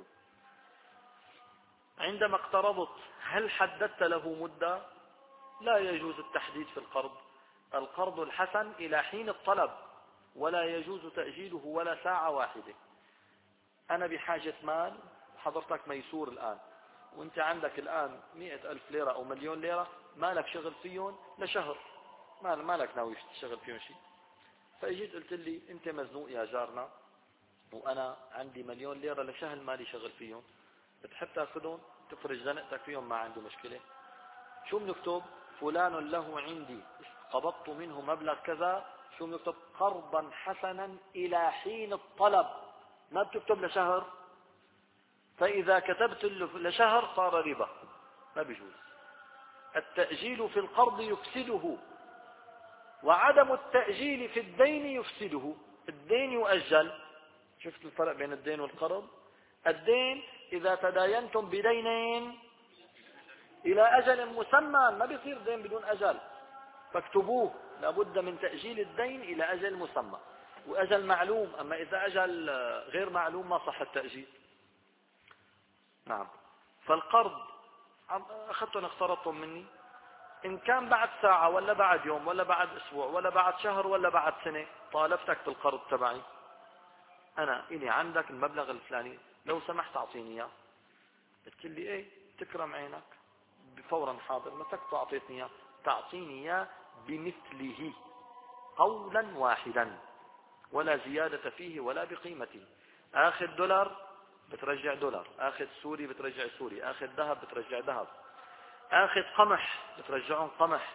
عندما اقترضت هل حددت له مدة؟ لا يجوز التحديد في القرض. القرض الحسن إلى حين الطلب، ولا يجوز تأجيله ولا ساعة واحدة. أنا بحاجة مال، حضرتك ميسور الآن، وانت عندك الآن مئة ألف ليرة أو مليون ليرة، مالك شغل فيهم لشهر، مالك ناوي تشتغل فيهم شيء. فاجيت قلت لي انت مزنوق يا جارنا، وانا عندي مليون ليرة لشهر مالي شغل فيهم، بتحب تاخذهم تفرج زنقتك فيهم، ما عنده مشكلة. شو بنكتب؟ فلان له عندي قبضت منه مبلغ كذا. شو بنكتب؟ قرضا حسنا إلى حين الطلب، ما بتكتب لشهر. فإذا كتبت لشهر صار ربا، ما بيجوز. التأجيل في القرض يفسده، وعدم التأجيل في الدين يفسده. الدين يؤجل. شفت الفرق بين الدين والقرض؟ الدين إذا تداينتم بدينين إلى أجل مسمى، ما بيصير دين بدون أجل، فاكتبوه. لابد من تأجيل الدين إلى أجل مسمى وأجل معلوم. أما إذا أجل غير معلوم ما صح التأجيل. نعم. فالقرض أخذتم اقترضتم مني، إن كان بعد ساعة ولا بعد يوم ولا بعد أسبوع ولا بعد شهر ولا بعد سنة طالبتك بالقرض تبعي، أنا إلي عندك المبلغ الفلاني لو سمحت أعطيني إياه، قلت لي إيه تكرم عينك فورا حاضر، متى تعطيتني إياه؟ تعطيني إياه بمثله قولا واحدا ولا زيادة فيه ولا بقيمته. آخذ دولار بترجع دولار، آخذ سوري بترجع سوري، آخذ ذهب بترجع ذهب، آخذ قمح بترجعون قمح.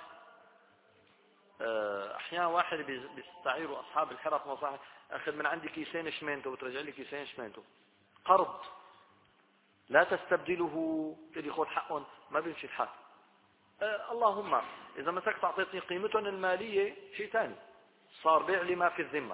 أحيانا واحد بيستعيروا أصحاب الحرف مصاحب، أخذ من عندي كيسين شمينتو بترجع لي كيسين شمينتو. قرض لا تستبدله، تدي خذ حقهم، ما بيمشي الحال. أه اللهم إذا مسكت أعطيتني قيمتهم المالية شيء ثاني، صار بيع لي ما في الذمة.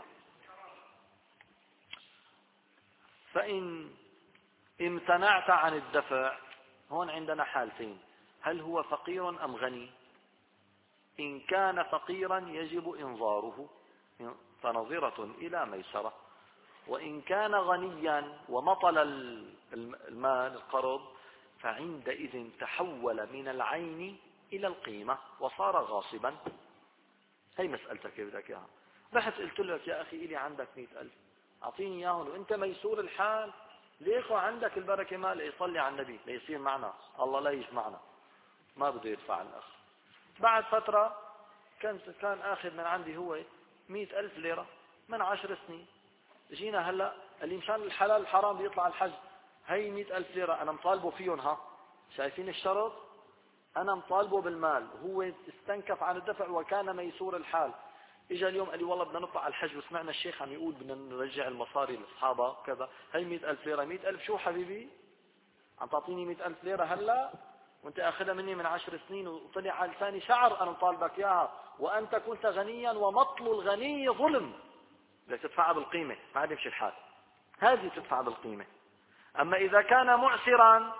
فإن امتنعت عن الدفع، هون عندنا حالتين، هل هو فقير أم غني؟ إن كان فقيرا يجب إنظاره فنظرة إلى ميسرة، وإن كان غنيا ومطل المال القرض فعندئذ تحول من العين إلى القيمة وصار غاصبا. هي مسألتك كيف بدك إياها. رحت قلت لك يا أخي إلي عندك مئة ألف أعطيني إياهم وأنت ميسور الحال، ليش عندك البركة مال يصلي على النبي ليصير معنا الله لا يجمعنا، ما بده يدفع الأخ. بعد فترة كان كان آخذ من عندي هو مئة ألف ليرة من عشر سنين، جينا هلا اللي مشان الحلال الحرام بيطلع الحج، هي مئة ألف ليرة أنا مطالبه فيهم، ها شايفين الشرط؟ أنا مطالبه بالمال، هو استنكف عن الدفع وكان ميسور الحال. إجا اليوم قال لي والله بدنا نطلع على الحج وسمعنا الشيخ عم يقول بدنا نرجع المصاري لأصحابها كذا، هي مئة ألف ليرة. مئة ألف شو حبيبي؟ عم تعطيني مئة ألف ليرة هلا وانت اخذها مني من عشر سنين وطلع على لساني شعر انا مطالبك اياها، وانت كنت غنيا ومطل الغني ظلم، بدك تدفعها بالقيمة، ما عاد يمشي الحال، هذه تدفع بالقيمة. اما اذا كان معسرا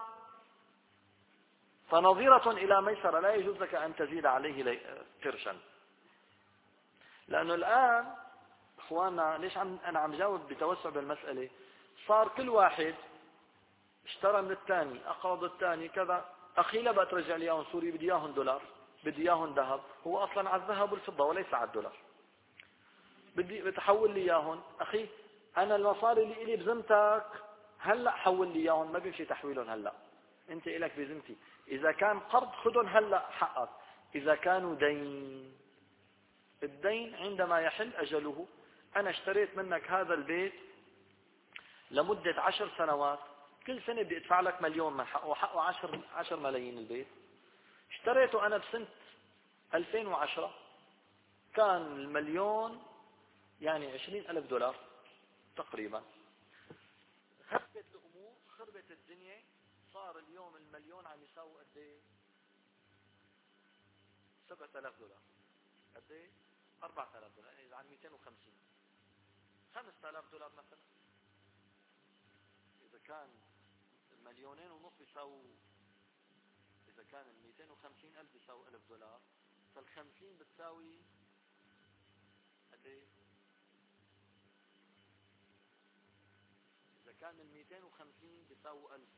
فنظيرة الى ميسرة، لا يجوز لك ان تزيد عليه قرشا. لانه الان اخواننا ليش عم انا عم جاوب بتوسع بالمسألة، صار كل واحد اشترى من الثاني، اقرض الثاني كذا، اخي لا بقى ترجع لي اياهم سوري، بدي اياهم دولار، بدي اياهم ذهب، هو اصلا على الذهب والفضة وليس على الدولار، بدي بتحول لي اياهم، اخي انا المصاري اللي الي بذمتك هلا حول لي اياهم، ما بيمشي تحويلهم هلا، انت الك بذمتي. اذا كان قرض خذهم هلا حقك، اذا كانوا دين، الدين عندما يحل اجله، انا اشتريت منك هذا البيت لمدة عشر سنوات، كل سنة بدي ادفع لك مليون من حقه، وحقه عشر, عشر ملايين البيت، اشتريته انا بسنة ألفين وعشرة، كان المليون يعني عشرين ألف دولار تقريبا. هبت الامور خربت الدنيا، صار اليوم المليون عم يساوي قد ايه؟ سبعة آلاف دولار، قد ايه؟ أربعة آلاف دولار، يعني عن مئتين وخمسين، خمسة آلاف دولار مثلا. اذا كان مليونين ونص بيساووا، إذا كان المئتين وخمسين ألف بيساوي ألف دولار، فالخمسين بتساوي قد إيه؟ إذا كان المئتين وخمسين بيساوي ألف،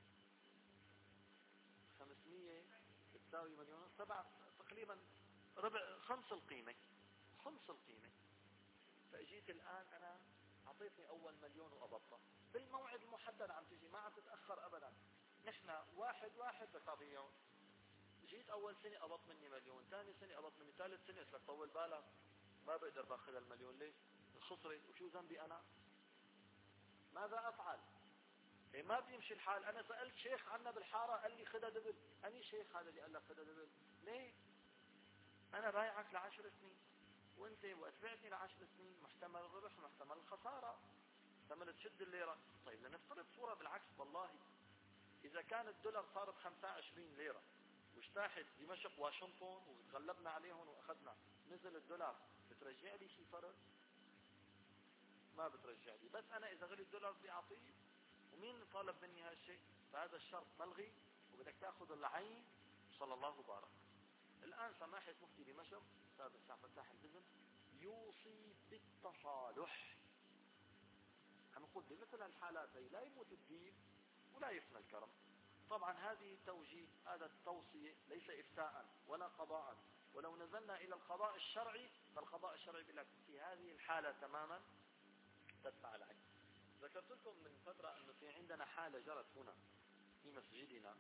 خمسمية بتساوي مليون، سبعة تقريبا ربع، خمس القيمة، خمس القيمة. فأجيت الآن أنا أعطيتني أول مليون وأبطأ بالموعد المحدد، عم تجي ما عم تتأخر أبدا، نحن واحد واحد بتعطيهم. جيت اول سنة قبض مني مليون، ثاني سنة قبض مني، ثالث سنة قلت لك طول بالك ما بقدر باخذ المليون، ليش؟ خسرت، وشو ذنبي انا؟ ماذا افعل؟ إيه ما بيمشي الحال. انا سألت شيخ عنا بالحارة قال لي خدها دبل، اني شيخ هذا اللي قال لك خدها دبل؟ ليه؟ انا بايعك لعشر سنين، وانت وقت بعتني لعشر سنين محتمل الربح ومحتمل الخسارة، محتمل تشد الليرة. طيب لنفترض صورة بالعكس، والله اذا كان الدولار صار ب خمسة وعشرين ليرة واجتاحت دمشق واشنطن وتغلبنا عليهم واخذنا، نزل الدولار، بترجع لي شيء فرق؟ ما بترجع لي. بس انا اذا غلي الدولار بدي اعطيه، ومين طالب مني هالشيء؟ فهذا الشرط ملغي وبدك تاخذ العين. صلى الله وبارك. الان سماحة مفتي دمشق استاذ عبد الفتاح البزم يوصي بالتصالح، عم نقول بمثل الحالات هي لا يموت الدين ولا يفنى الكرم، طبعا هذه توجيه، هذا التوصية ليس إفتاء ولا قضاء. ولو نزلنا إلى القضاء الشرعي فالقضاء الشرعي بالعكس في هذه الحالة تماما تدفع العين. ذكرت لكم من فترة أنه في عندنا حالة جرت هنا في مسجدنا،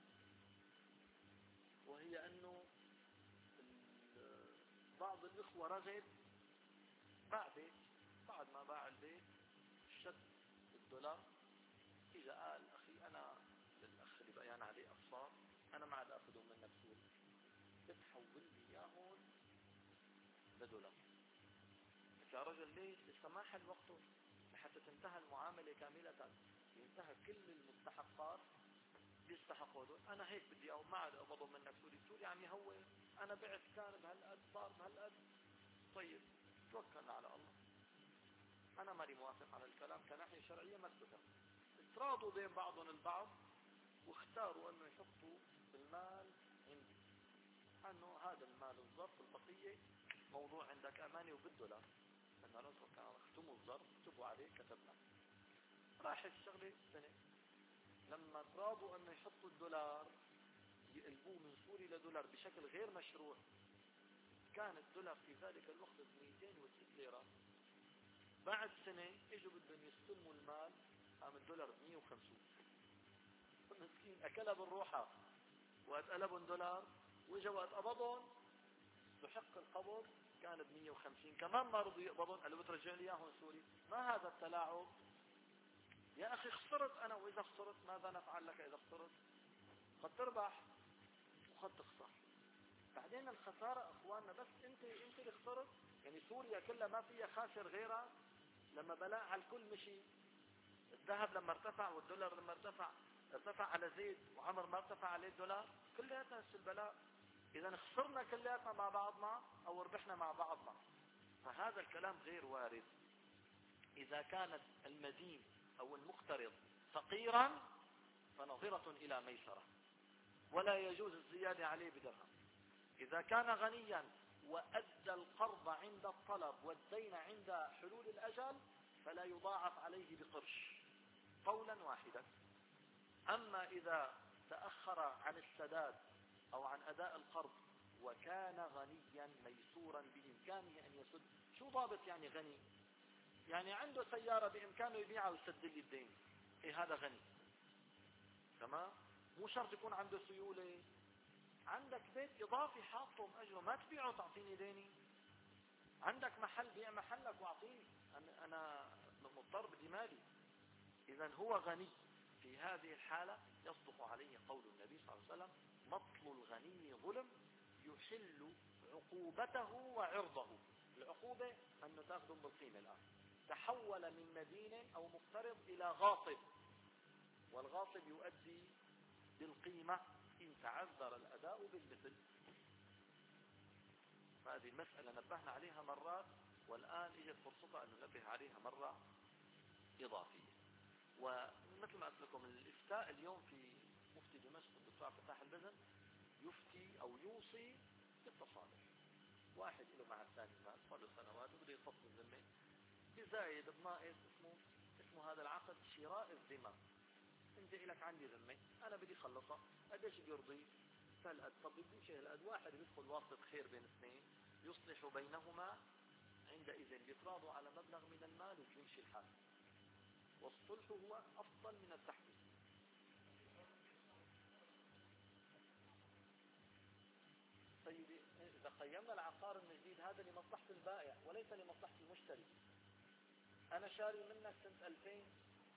وهي أنه بعض الإخوة رغد باع بيت، بعد ما باع البيت شد الدولار، إذا قال أخي أنا للأخ اللي بيان عليه أقساط أنا ما عاد أخذه منك سوري، بتحول لي إياهم لدولار. يا رجل ليش؟ لسه ما حل وقته لحتى تنتهي المعاملة كاملة، ينتهى كل المستحقات بيستحقوا دول. أنا هيك بدي أو ما عاد أقبضه منك سوري، سوري عم يهوي، أنا بعت كان بهالقد صار بهالقد. طيب توكلنا على الله، أنا ماني موافق على الكلام كناحية شرعية مثبتة. تراضوا بين بعضهم البعض واختاروا أنه يحطوا المال عندي، أنه هذا المال الظرف البقية موضوع عندك أماني وبالدولار، لأنه نصر كانوا اختموا الظرف كتبوا عليه كتبنا. راح الشغلة سنة لما تراضوا أنه يحطوا الدولار يقلبوه من سوري لدولار بشكل غير مشروع، كان الدولار في ذلك الوقت مئتين وستة ليرة. بعد سنة اجوا بدهم يستلموا المال، قام الدولار مئة وخمسين. مسكين اكلها بالروحة وقت قلبهم دولار، واجا وقت قبضهم استحق القبض كان ب مئة وخمسين، كمان ما رضوا يقبضون، قالوا بترجع لي اياهم سوري. ما هذا التلاعب يا اخي؟ خسرت انا، واذا خسرت ماذا نفعل لك؟ اذا خسرت قد تربح وقد تخسر. بعدين الخسارة اخواننا بس انت انت اللي خسرت، يعني سوريا كلها ما فيها خاسر غيرها. لما بلاء على الكل مشي، الذهب لما ارتفع والدولار لما ارتفع، ارتفع على زيت وعمر ما ارتفع عليه الدولار، كلياتنا نفس البلاء. اذا خسرنا كلياتنا مع بعضنا او ربحنا مع بعضنا. فهذا الكلام غير وارد. اذا كانت المدين او المقترض فقيرا فنظرة الى ميسرة، ولا يجوز الزيادة عليه بدرهم. اذا كان غنيا وادى القرض عند الطلب والدين عند حلول الاجل فلا يضاعف عليه بقرش قولا واحدا. اما اذا تأخر عن السداد او عن اداء القرض وكان غنيا ميسورا بامكانه ان يسد. شو ضابط يعني غني؟ يعني عنده سيارة بامكانه يبيعها ويسدد لي الدين، ايه هذا غني. تمام؟ مو شرط يكون عنده سيولة. عندك بيت اضافي حاطه مأجره، ما تبيعه تعطيني ديني. عندك محل، بيع محلك واعطيني، انا انا مضطر بدي مالي. اذا هو غني. في هذه الحالة يصدق عليه قول النبي صلى الله عليه وسلم: مطل الغني ظلم يحل عقوبته وعرضه. العقوبة انه تاخذهم بالقيمة. الان تحول من مدين او مقترض الى غاصب، والغاصب يؤدي بالقيمة ان تعذر الاداء بالمثل. هذه المسألة نبهنا عليها مرات، والآن اجت فرصتها أن ننبه عليها مرة إضافية. ومثل ما قلت لكم الإفتاء اليوم في مفتي دمشق الدكتور عبد الفتاح البزن يفتي أو يوصي بالتصالح. واحد له مع الثاني مال صار له سنوات وبده يفصل الذمة بزايد بناقص، اسمه اسمه هذا العقد شراء الذمة. انت لك عندي ذمة انا بدي خلصها، قديش بيرضي؟ هالقد. طب بدي شيء هالقد. واحد بيدخل واسط خير بين اثنين يصلح بينهما، عندئذ بيتراضوا على مبلغ من المال وبيمشي الحال. والصلح هو افضل من التحديث. سيدي اذا قيمنا العقار الجديد هذا لمصلحة البائع وليس لمصلحة المشتري. انا شاري منك سنة ألفين،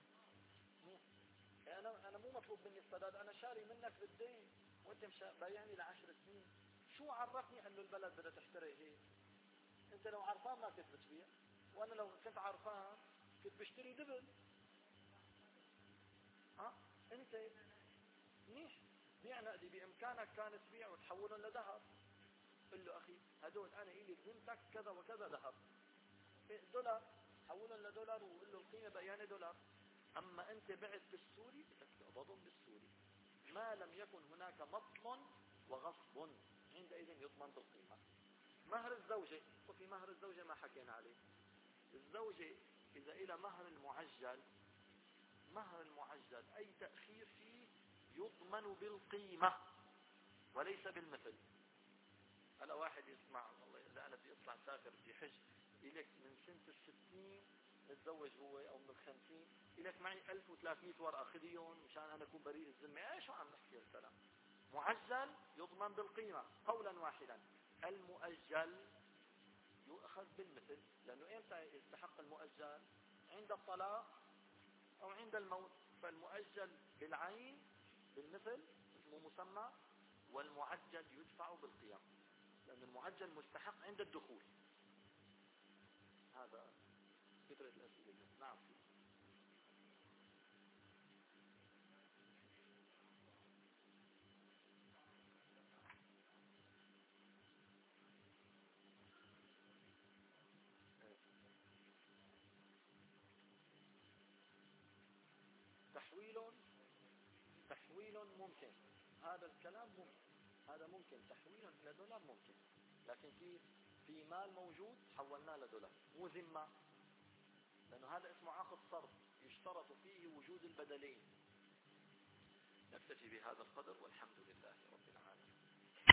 انا انا مو مطلوب مني السداد، انا شاري منك بالدين وانت مش بايعني لعشر سنين. شو عرفني انه البلد بدها تحترق هيك؟ انت لو عرفان ما كنت بتبيع، وانا لو كنت عرفان كنت بشتري دبل. ها انت منيح بيع نقدي، بامكانك كان تبيع وتحولهم لذهب. قل له اخي هدول انا الي بذمتك كذا وكذا ذهب، دولار، حولهم لدولار وقل له القيمه بيانه دولار. اما انت بعت بالسوري بدك تقبضهم بالسوري، ما لم يكن هناك مطل وغصب، عندئذ يضمن بالقيمه. مهر الزوجه، وفي مهر الزوجه ما حكينا عليه. الزوجه اذا الى مهر المعجل، مهر المعجل اي تاخير فيه يضمن بالقيمة وليس بالمثل. هلا واحد يسمع والله إذا أنا بدي أطلع سافر بدي حج إليك من سنة الستين نتزوج هو أو من الخمسين إليك معي ألف وثلاثمائة ورقة خذيهم مشان أنا أكون بريء الذمة. إيش عم نحكي الكلام؟ معجل يضمن بالقيمة قولا واحدا. المؤجل يؤخذ بالمثل، لأنه إمتى يستحق المؤجل؟ عند الطلاق أو عند الموت. فالمؤجل بالعين بالمثل اسمه مسمى، والمعجل يدفع بالقيم، لأن المعجل مستحق عند الدخول. هذا فكرة الأسئلة. نعم. تحويل تحويل ممكن، هذا الكلام ممكن، هذا ممكن تحويل إلى دولار ممكن، لكن في في مال موجود حولناه لدولار، مو ذمة، لأنه هذا اسمه عقد صرف يشترط فيه وجود البدلين. نكتفي بهذا القدر والحمد